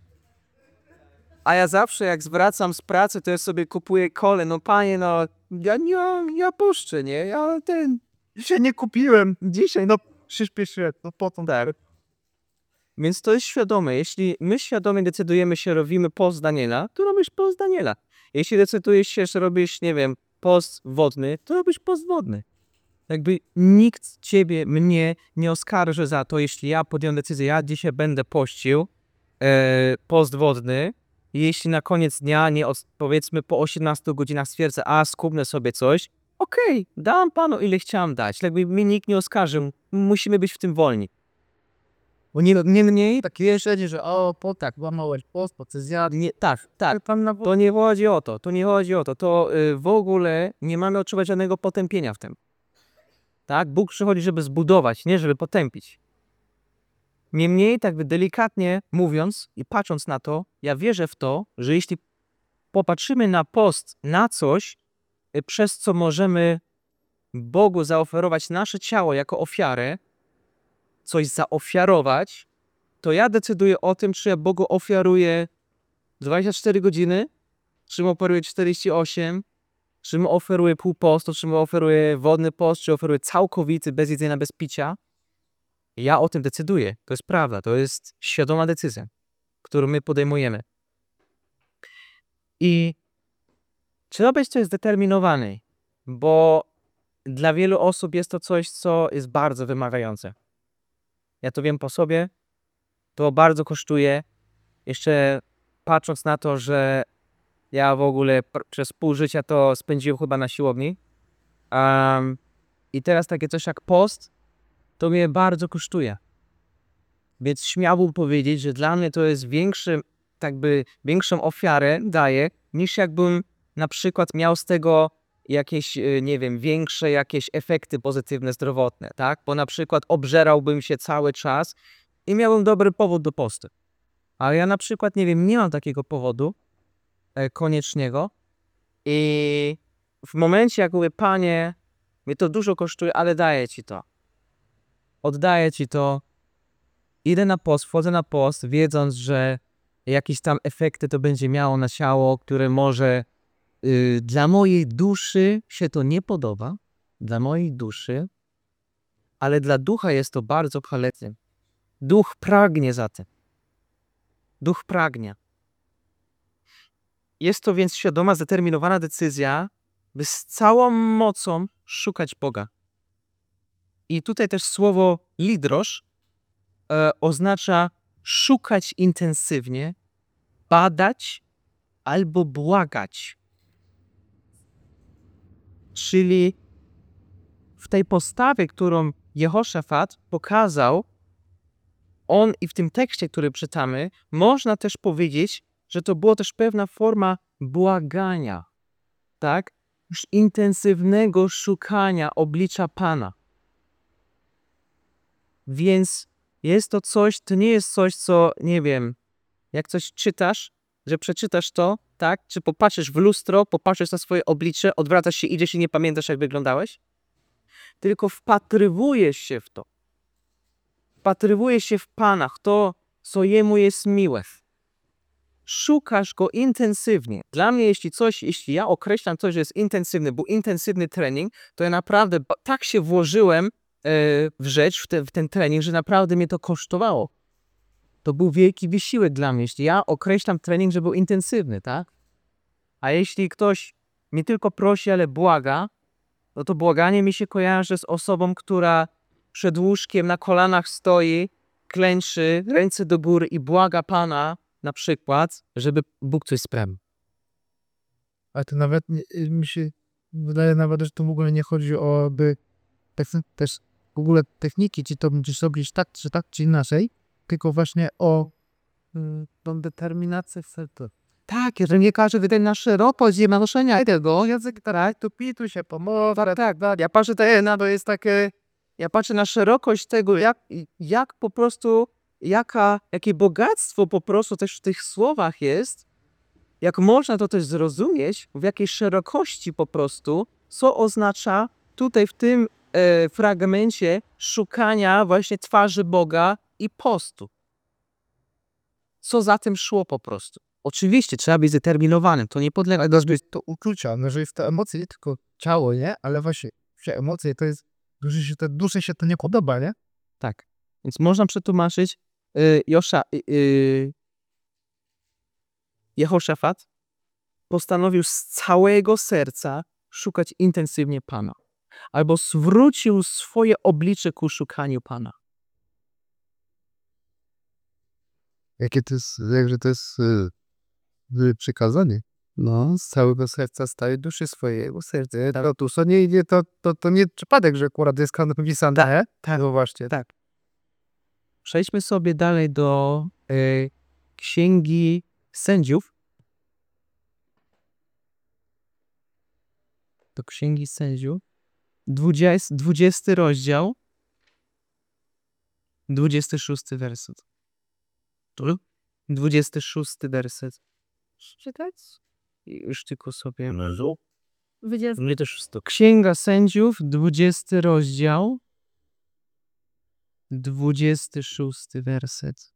A ja zawsze jak zwracam z pracy, to ja sobie kupuję kole. No panie, no ja nie, ja puszczę, nie? Ja ten...
Dzisiaj nie kupiłem. Dzisiaj, no przyspieszyłem. No potem.
Tak. Więc to jest świadome. Jeśli my świadomie decydujemy się, robimy post Daniela, to robisz post Daniela. Jeśli decydujesz się, że robisz, nie wiem, post wodny, to robisz post wodny. Jakby nikt ciebie, mnie nie oskarży za to, jeśli ja podjąłem decyzję, ja dzisiaj będę pościł e, post wodny i jeśli na koniec dnia, nie od, powiedzmy po osiemnastu godzinach stwierdzę, a skubnę sobie coś, okej, dam panu ile chciałem dać. Jakby mnie nikt nie oskarżył. Musimy być w tym wolni. Bo nie, niemniej,
Takie jeszenie, że o, po tak, łamałeś post, po co zjadł.
nie, tak, tak.
Tam na
To nie chodzi o to, to nie chodzi o to. To y, w ogóle nie mamy odczuwać żadnego potępienia w tym. Tak? Bóg przychodzi, żeby zbudować, nie żeby potępić. Niemniej, tak by delikatnie mówiąc i patrząc na to, ja wierzę w to, że jeśli popatrzymy na post, na coś, y, przez co możemy Bogu zaoferować nasze ciało jako ofiarę, coś zaofiarować, to ja decyduję o tym, czy ja Bogu ofiaruję dwadzieścia cztery godziny, czy mu oferuję czterdzieści osiem, czy mu oferuję pół postu, czy mu oferuję wodny post, czy oferuję całkowity, bez jedzenia, bez picia. Ja o tym decyduję. To jest prawda. To jest świadoma decyzja, którą my podejmujemy. I trzeba być coś zdeterminowany, bo dla wielu osób jest to coś, co jest bardzo wymagające. Ja to wiem po sobie. To bardzo kosztuje. Jeszcze patrząc na to, że ja w ogóle pr- przez pół życia to spędziłem chyba na siłowni. Um, I teraz takie coś jak post, to mnie bardzo kosztuje. Więc śmiałbym powiedzieć, że dla mnie to jest większy, tak by większą ofiarę daje, niż jakbym na przykład miał z tego jakieś, y, nie wiem, większe jakieś efekty pozytywne, zdrowotne, tak? Bo na przykład obżerałbym się cały czas i miałbym dobry powód do postu. Ale ja na przykład, nie wiem, nie mam takiego powodu e, koniecznego i w momencie, jak mówię, Panie, mnie to dużo kosztuje, ale daję Ci to. Oddaję Ci to. Idę na post, wchodzę na post, wiedząc, że jakieś tam efekty to będzie miało na ciało, które może y, dla mojej duszy się to nie podoba. Dla mojej duszy. Ale dla ducha jest to bardzo chwalebne. Duch pragnie za tym. Duch pragnie. Jest to więc świadoma, zdeterminowana decyzja, by z całą mocą szukać Boga. I tutaj też słowo lidrosz e, oznacza szukać intensywnie, badać albo błagać. Czyli w tej postawie, którą Jehoszafat pokazał, on i w tym tekście, który czytamy, można też powiedzieć, że to była też pewna forma błagania, tak? Już intensywnego szukania oblicza Pana. Więc jest to coś, to nie jest coś, co, nie wiem, jak coś czytasz, że przeczytasz to, tak? Czy popatrzysz w lustro, popatrzysz na swoje oblicze, odwracasz się, idziesz i nie pamiętasz, jak wyglądałeś? Tylko wpatrywujesz się w to. Wpatrywujesz się w Pana, w to, co Jemu jest miłe. Szukasz Go intensywnie. Dla mnie, jeśli coś, jeśli ja określam coś, że jest intensywny, był intensywny trening, to ja naprawdę ba- tak się włożyłem e, w rzecz, w, te, w ten trening, że naprawdę mnie to kosztowało. To był wielki wysiłek dla mnie, jeśli ja określam trening, że był intensywny, tak? A jeśli ktoś nie tylko prosi, ale błaga, no to błaganie mi się kojarzy z osobą, która przed łóżkiem na kolanach stoi, klęczy, ręce do góry i błaga Pana, na przykład, żeby Bóg coś sprawił.
Ale to nawet nie, y, mi się wydaje nawet, że to w ogóle nie chodzi o by tak, też w ogóle techniki, czy to będziesz robić tak, czy tak, czy inaczej, tylko właśnie o y, tą determinację serca.
Tak, że nie każdy wydaje na szeroko zjemnoszenia tego.
Język tak, tu pitu się pomoże.
Tak, tak, tak. Ja patrzę te, na to jest takie, ja patrzę na szerokość tego, jak, jak po prostu, jaka, jakie bogactwo po prostu też w tych słowach jest, jak można to też zrozumieć, w jakiej szerokości po prostu, co oznacza tutaj w tym e, fragmencie szukania właśnie twarzy Boga i postu. Co za tym szło po prostu. Oczywiście trzeba być zdeterminowanym, to nie podlega do zbyt.
To uczucia, no, że jest to emocje, nie tylko ciało, nie? Ale właśnie te emocje to jest, duszy się, to, duszy się to nie podoba, nie?
Tak. Więc można przetłumaczyć y, Josza, y, y, Jehoszafat postanowił z całego serca szukać intensywnie Pana. Albo zwrócił swoje oblicze ku szukaniu Pana.
Jakie to jest, jakże to jest y, y, przykazanie. No, z całego serca staje duszy swojego serca. To, tu co nie idzie, to, to, to nie przypadek, że akurat jest napisane. Tak, tak. No właśnie.
Tak. Przejdźmy sobie dalej do y, Księgi Sędziów. Do Księgi Sędziów. dwudziesty, dwudziesty rozdział. dwudziesty szósty werset. Tu? dwudziesty szósty werset.
Czytać?
I już tylko sobie...
Dwudziesty.
Mnie też jest to.
Księga Sędziów, dwudziesty rozdział. dwudziesty szósty werset.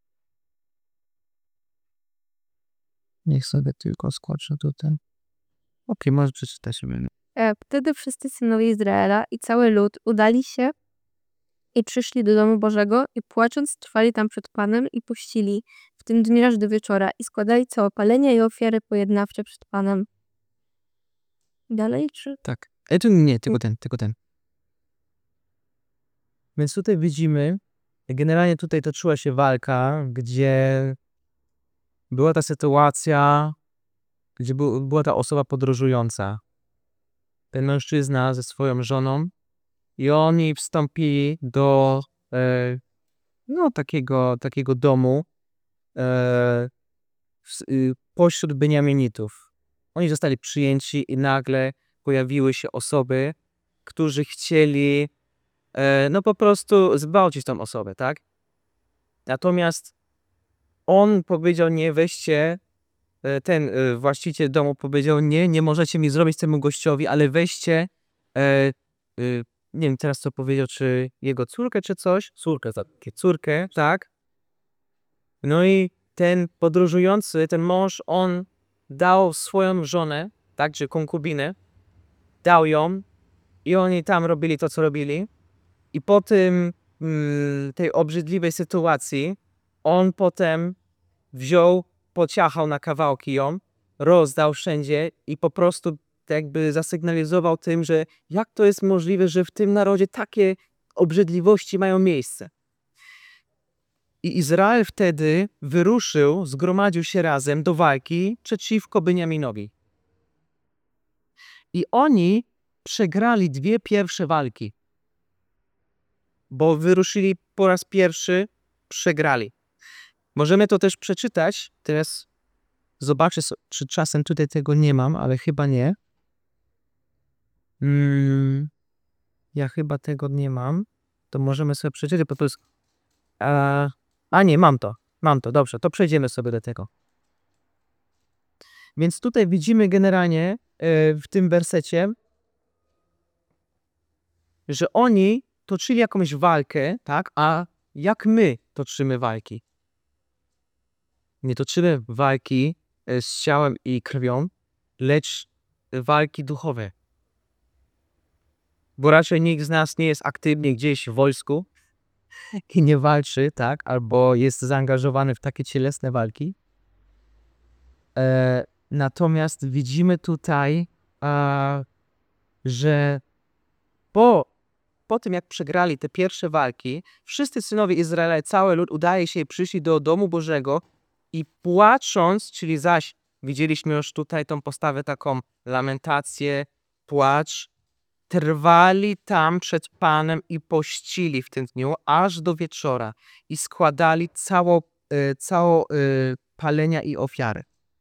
Niech sobie tylko skoczę tutaj. Okej, może przeczytać sobie.
E, Wtedy wszyscy synowie Izraela i cały lud udali się i przyszli do domu Bożego i płacząc trwali tam przed Panem i pościli w tym dniu aż do wieczora i składali całopalenia i ofiary pojednawcze przed Panem. Dalej, czy...
Tak. E, tu nie, tylko ten, tylko ten. Więc tutaj widzimy, generalnie tutaj toczyła się walka, gdzie była ta sytuacja, gdzie był, była ta osoba podróżująca. Ten mężczyzna ze swoją żoną i oni wstąpili do e, no, takiego, takiego domu e, w, y, pośród Beniaminitów. Oni zostali przyjęci i nagle pojawiły się osoby, którzy chcieli e, no po prostu zgwałcić tą osobę, tak? Natomiast on powiedział, nie, weźcie, e, ten e, właściciel domu powiedział, nie, nie możecie mi zrobić temu gościowi, ale weźcie, e, e, nie wiem teraz co powiedział, czy jego córkę, czy coś,
Córkę, tak.
córkę, tak? No i ten podróżujący, ten mąż, on dał swoją żonę, tak, czy konkubinę, dał ją i oni tam robili to, co robili. I po tym, mm, tej obrzydliwej sytuacji, on potem wziął, pociachał na kawałki ją, rozdał wszędzie i po prostu jakby zasygnalizował tym, że jak to jest możliwe, że w tym narodzie takie obrzydliwości mają miejsce. I Izrael wtedy wyruszył, zgromadził się razem do walki przeciwko Beniaminowi. I oni przegrali dwie pierwsze walki. Bo wyruszyli po raz pierwszy, przegrali. Możemy to też przeczytać. Teraz zobaczę, czy czasem tutaj tego nie mam, ale chyba nie. Hmm, ja chyba tego nie mam. To możemy sobie przeczytać, bo to jest... A, a nie, mam to. Mam to, dobrze. To przejdziemy sobie do tego. Więc tutaj widzimy generalnie e, w tym wersecie, że oni toczyli jakąś walkę, tak? A jak my toczymy walki? Nie toczymy walki e, z ciałem i krwią, lecz walki duchowe. Bo raczej nikt z nas nie jest aktywnie gdzieś w wojsku i nie walczy, tak? Albo jest zaangażowany w takie cielesne walki. E, natomiast widzimy tutaj, e, że po Po tym, jak przegrali te pierwsze walki, wszyscy synowie Izraela, cały lud udaje się i przyszli do domu Bożego i płacząc, czyli zaś widzieliśmy już tutaj tą postawę taką lamentację, płacz, trwali tam przed Panem i pościli w tym dniu aż do wieczora i składali cało, y, cało y, palenia i ofiary.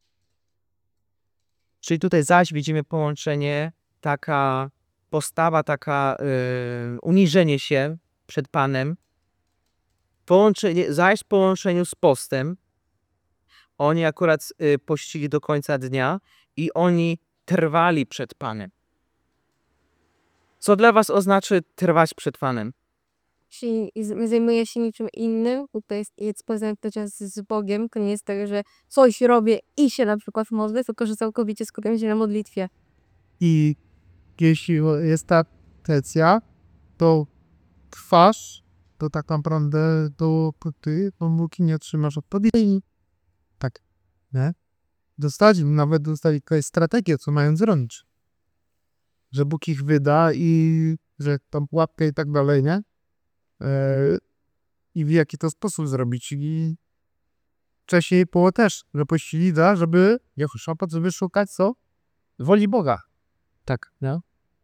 Czyli tutaj zaś widzimy połączenie, taka postawa, taka y, uniżenie się przed Panem, połączenie, zaś w połączeniu z postem. Oni akurat y, pościli do końca dnia i oni trwali przed Panem. Co dla was oznacza trwać przed Panem?
się, nie zajmuję się niczym innym, bo to jest, jest spędzam ten czas z Bogiem, to nie jest tak, że coś robię i się na przykład modlę, tylko że całkowicie skupiam się na modlitwie.
I jeśli jest ta intencja, to trwasz, to tak naprawdę dopóty pomyłki nie otrzymasz odpowiedzi. Tak, nie? Dostać, nawet dostali jakąś strategię, co mają zrobić. Że Bóg ich wyda i że tam pułapkę i tak dalej, nie? E, I w jaki to sposób zrobić. I wcześniej było też, że pościli da, żeby Jehoszafat, żeby szukać co? Woli Boga. Tak, nie?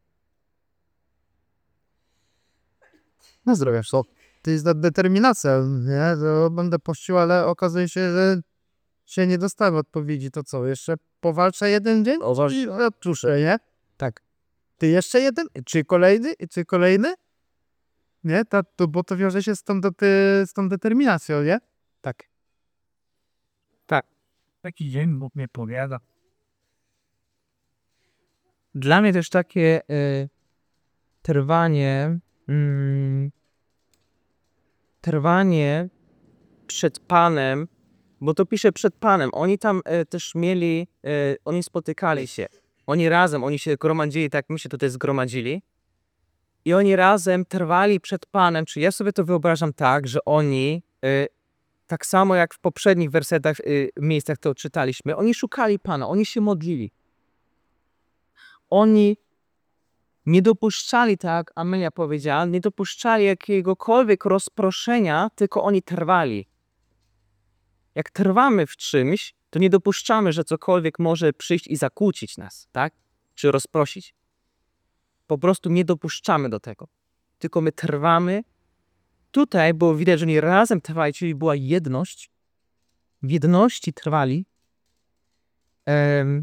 No zdrowia, co? To jest determinacja, nie? Że będę pościł, ale okazuje się, że się nie dostałem odpowiedzi. To co, jeszcze powalczę jeden dzień? I odczuszę, nie? Tak. Ty jeszcze jeden? Czy kolejny? Czy kolejny? Nie? Ta, to, bo to wiąże się z tą, do, z tą determinacją, nie? Tak.
Taki dzień Bóg mnie powiada.
Dla mnie też takie y, trwanie, mm, trwanie przed Panem, bo to pisze przed Panem. Oni tam y, też mieli, y, oni spotykali się. Oni razem, oni się gromadzili, tak my się tutaj zgromadzili. I oni razem trwali przed Panem. Czy ja sobie to wyobrażam tak, że oni, y, tak samo jak w poprzednich wersetach, y, miejscach to czytaliśmy, oni szukali Pana, oni się modlili. Oni nie dopuszczali, tak Amelia powiedziała, nie dopuszczali jakiegokolwiek rozproszenia, tylko oni trwali. Jak trwamy w czymś, to nie dopuszczamy, że cokolwiek może przyjść i zakłócić nas, tak? Czy rozprosić. Po prostu nie dopuszczamy do tego. Tylko my trwamy. Tutaj było widać, że oni razem trwali, czyli była jedność. W jedności trwali. Em,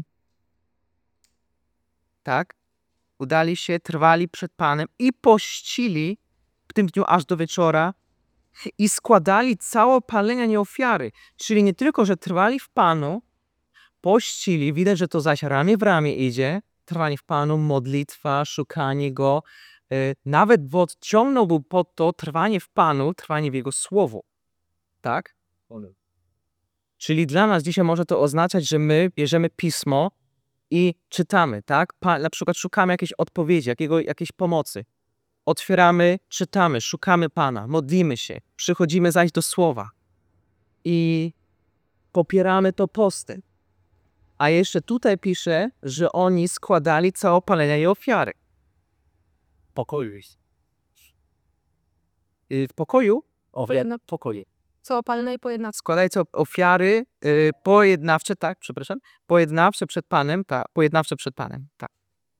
tak? Udali się, trwali przed Panem i pościli w tym dniu aż do wieczora i składali całopalenia, nie ofiary. Czyli nie tylko, że trwali w Panu, pościli, widać, że to zaś ramię w ramię idzie, trwanie w Panu, modlitwa, szukanie Go. Yy, nawet Wod ciągnął był pod to trwanie w Panu, trwanie w Jego Słowu. Tak? Czyli dla nas dzisiaj może to oznaczać, że my bierzemy Pismo i czytamy, tak? Pa, na przykład szukamy jakiejś odpowiedzi, jakiego, jakiejś pomocy. Otwieramy, czytamy, szukamy Pana, modlimy się, przychodzimy zaś do Słowa i popieramy to postem. A jeszcze tutaj pisze, że oni składali całopalenia i ofiary.
Pokoju jest.
Y, W pokoju
Ofiar, pokoje.
Co opalne i pojednawcze.
składali co ofiary y, pojednawcze, tak, przepraszam, pojednawcze przed Panem, tak, pojednawcze przed Panem, tak.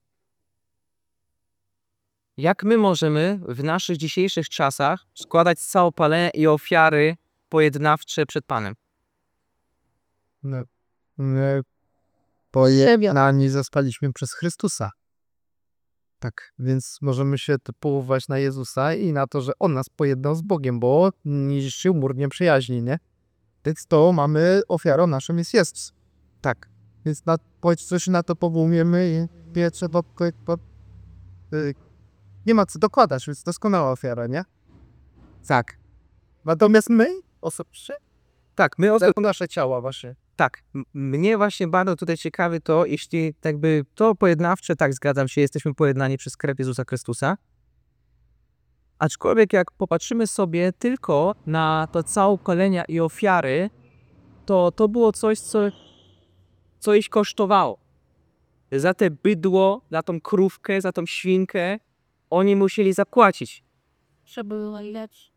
Jak my możemy w naszych dzisiejszych czasach składać całopalenia i ofiary pojednawcze przed Panem?
No, no, pojednani zostaliśmy przez Chrystusa. Tak, więc możemy się tu powoływać na Jezusa i na to, że On nas pojednał z Bogiem, bo niszczył mur nieprzyjaźni, nie? Więc to mamy ofiarą naszą jest Jezus. Tak, więc na, coś na to powołujemy i nie trzeba... po- po- y, Nie ma co dokładać, więc doskonała ofiara, nie? Tak. Natomiast my, osobiście,
Tak, my oso-
nasze ciała właśnie.
tak, m- mnie właśnie bardzo tutaj ciekawi to, jeśli jakby to pojednawcze, tak, zgadzam się, jesteśmy pojednani przez krew Jezusa Chrystusa. Aczkolwiek jak popatrzymy sobie tylko na to całopalenia i ofiary, to to było coś, co, co ich kosztowało. Za te bydło, za tą krówkę, za tą świnkę, oni musieli zapłacić.
Żeby było lepsze.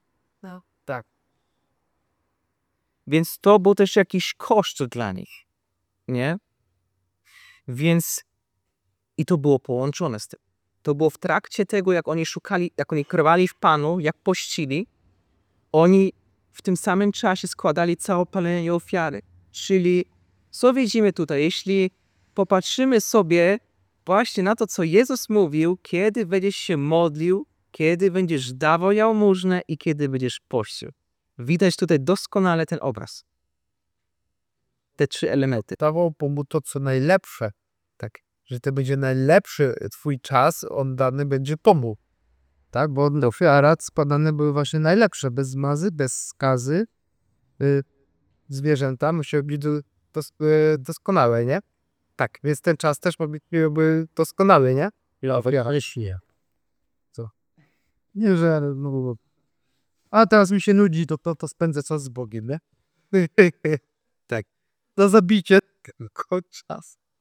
Więc to był też jakiś koszt dla nich, nie? Więc i to było połączone z tym. To było w trakcie tego, jak oni szukali, jak oni krwali w Panu, jak pościli, oni w tym samym czasie składali całopalenie i ofiary. Czyli co widzimy tutaj? Jeśli popatrzymy sobie właśnie na to, co Jezus mówił, kiedy będziesz się modlił, kiedy będziesz dawał jałmużnę i kiedy będziesz pościł. Widać tutaj doskonale ten obraz. Te trzy elementy.
Dawał mu to, co najlepsze. Tak. Że to będzie najlepszy twój czas, on dany będzie tomu. Tak, bo do ofiarat składane były właśnie najlepsze, bez zmazy, bez skazy. Y, zwierzęta musiały być do, dos, y, doskonałe, nie? Tak, więc ten czas też ma być jakby doskonały, nie?
Ale świnia.
Nie, że no, a teraz mi się nudzi, to, to, to spędzę czas z Bogiem, nie? Tak. Za zabicie tylko czas.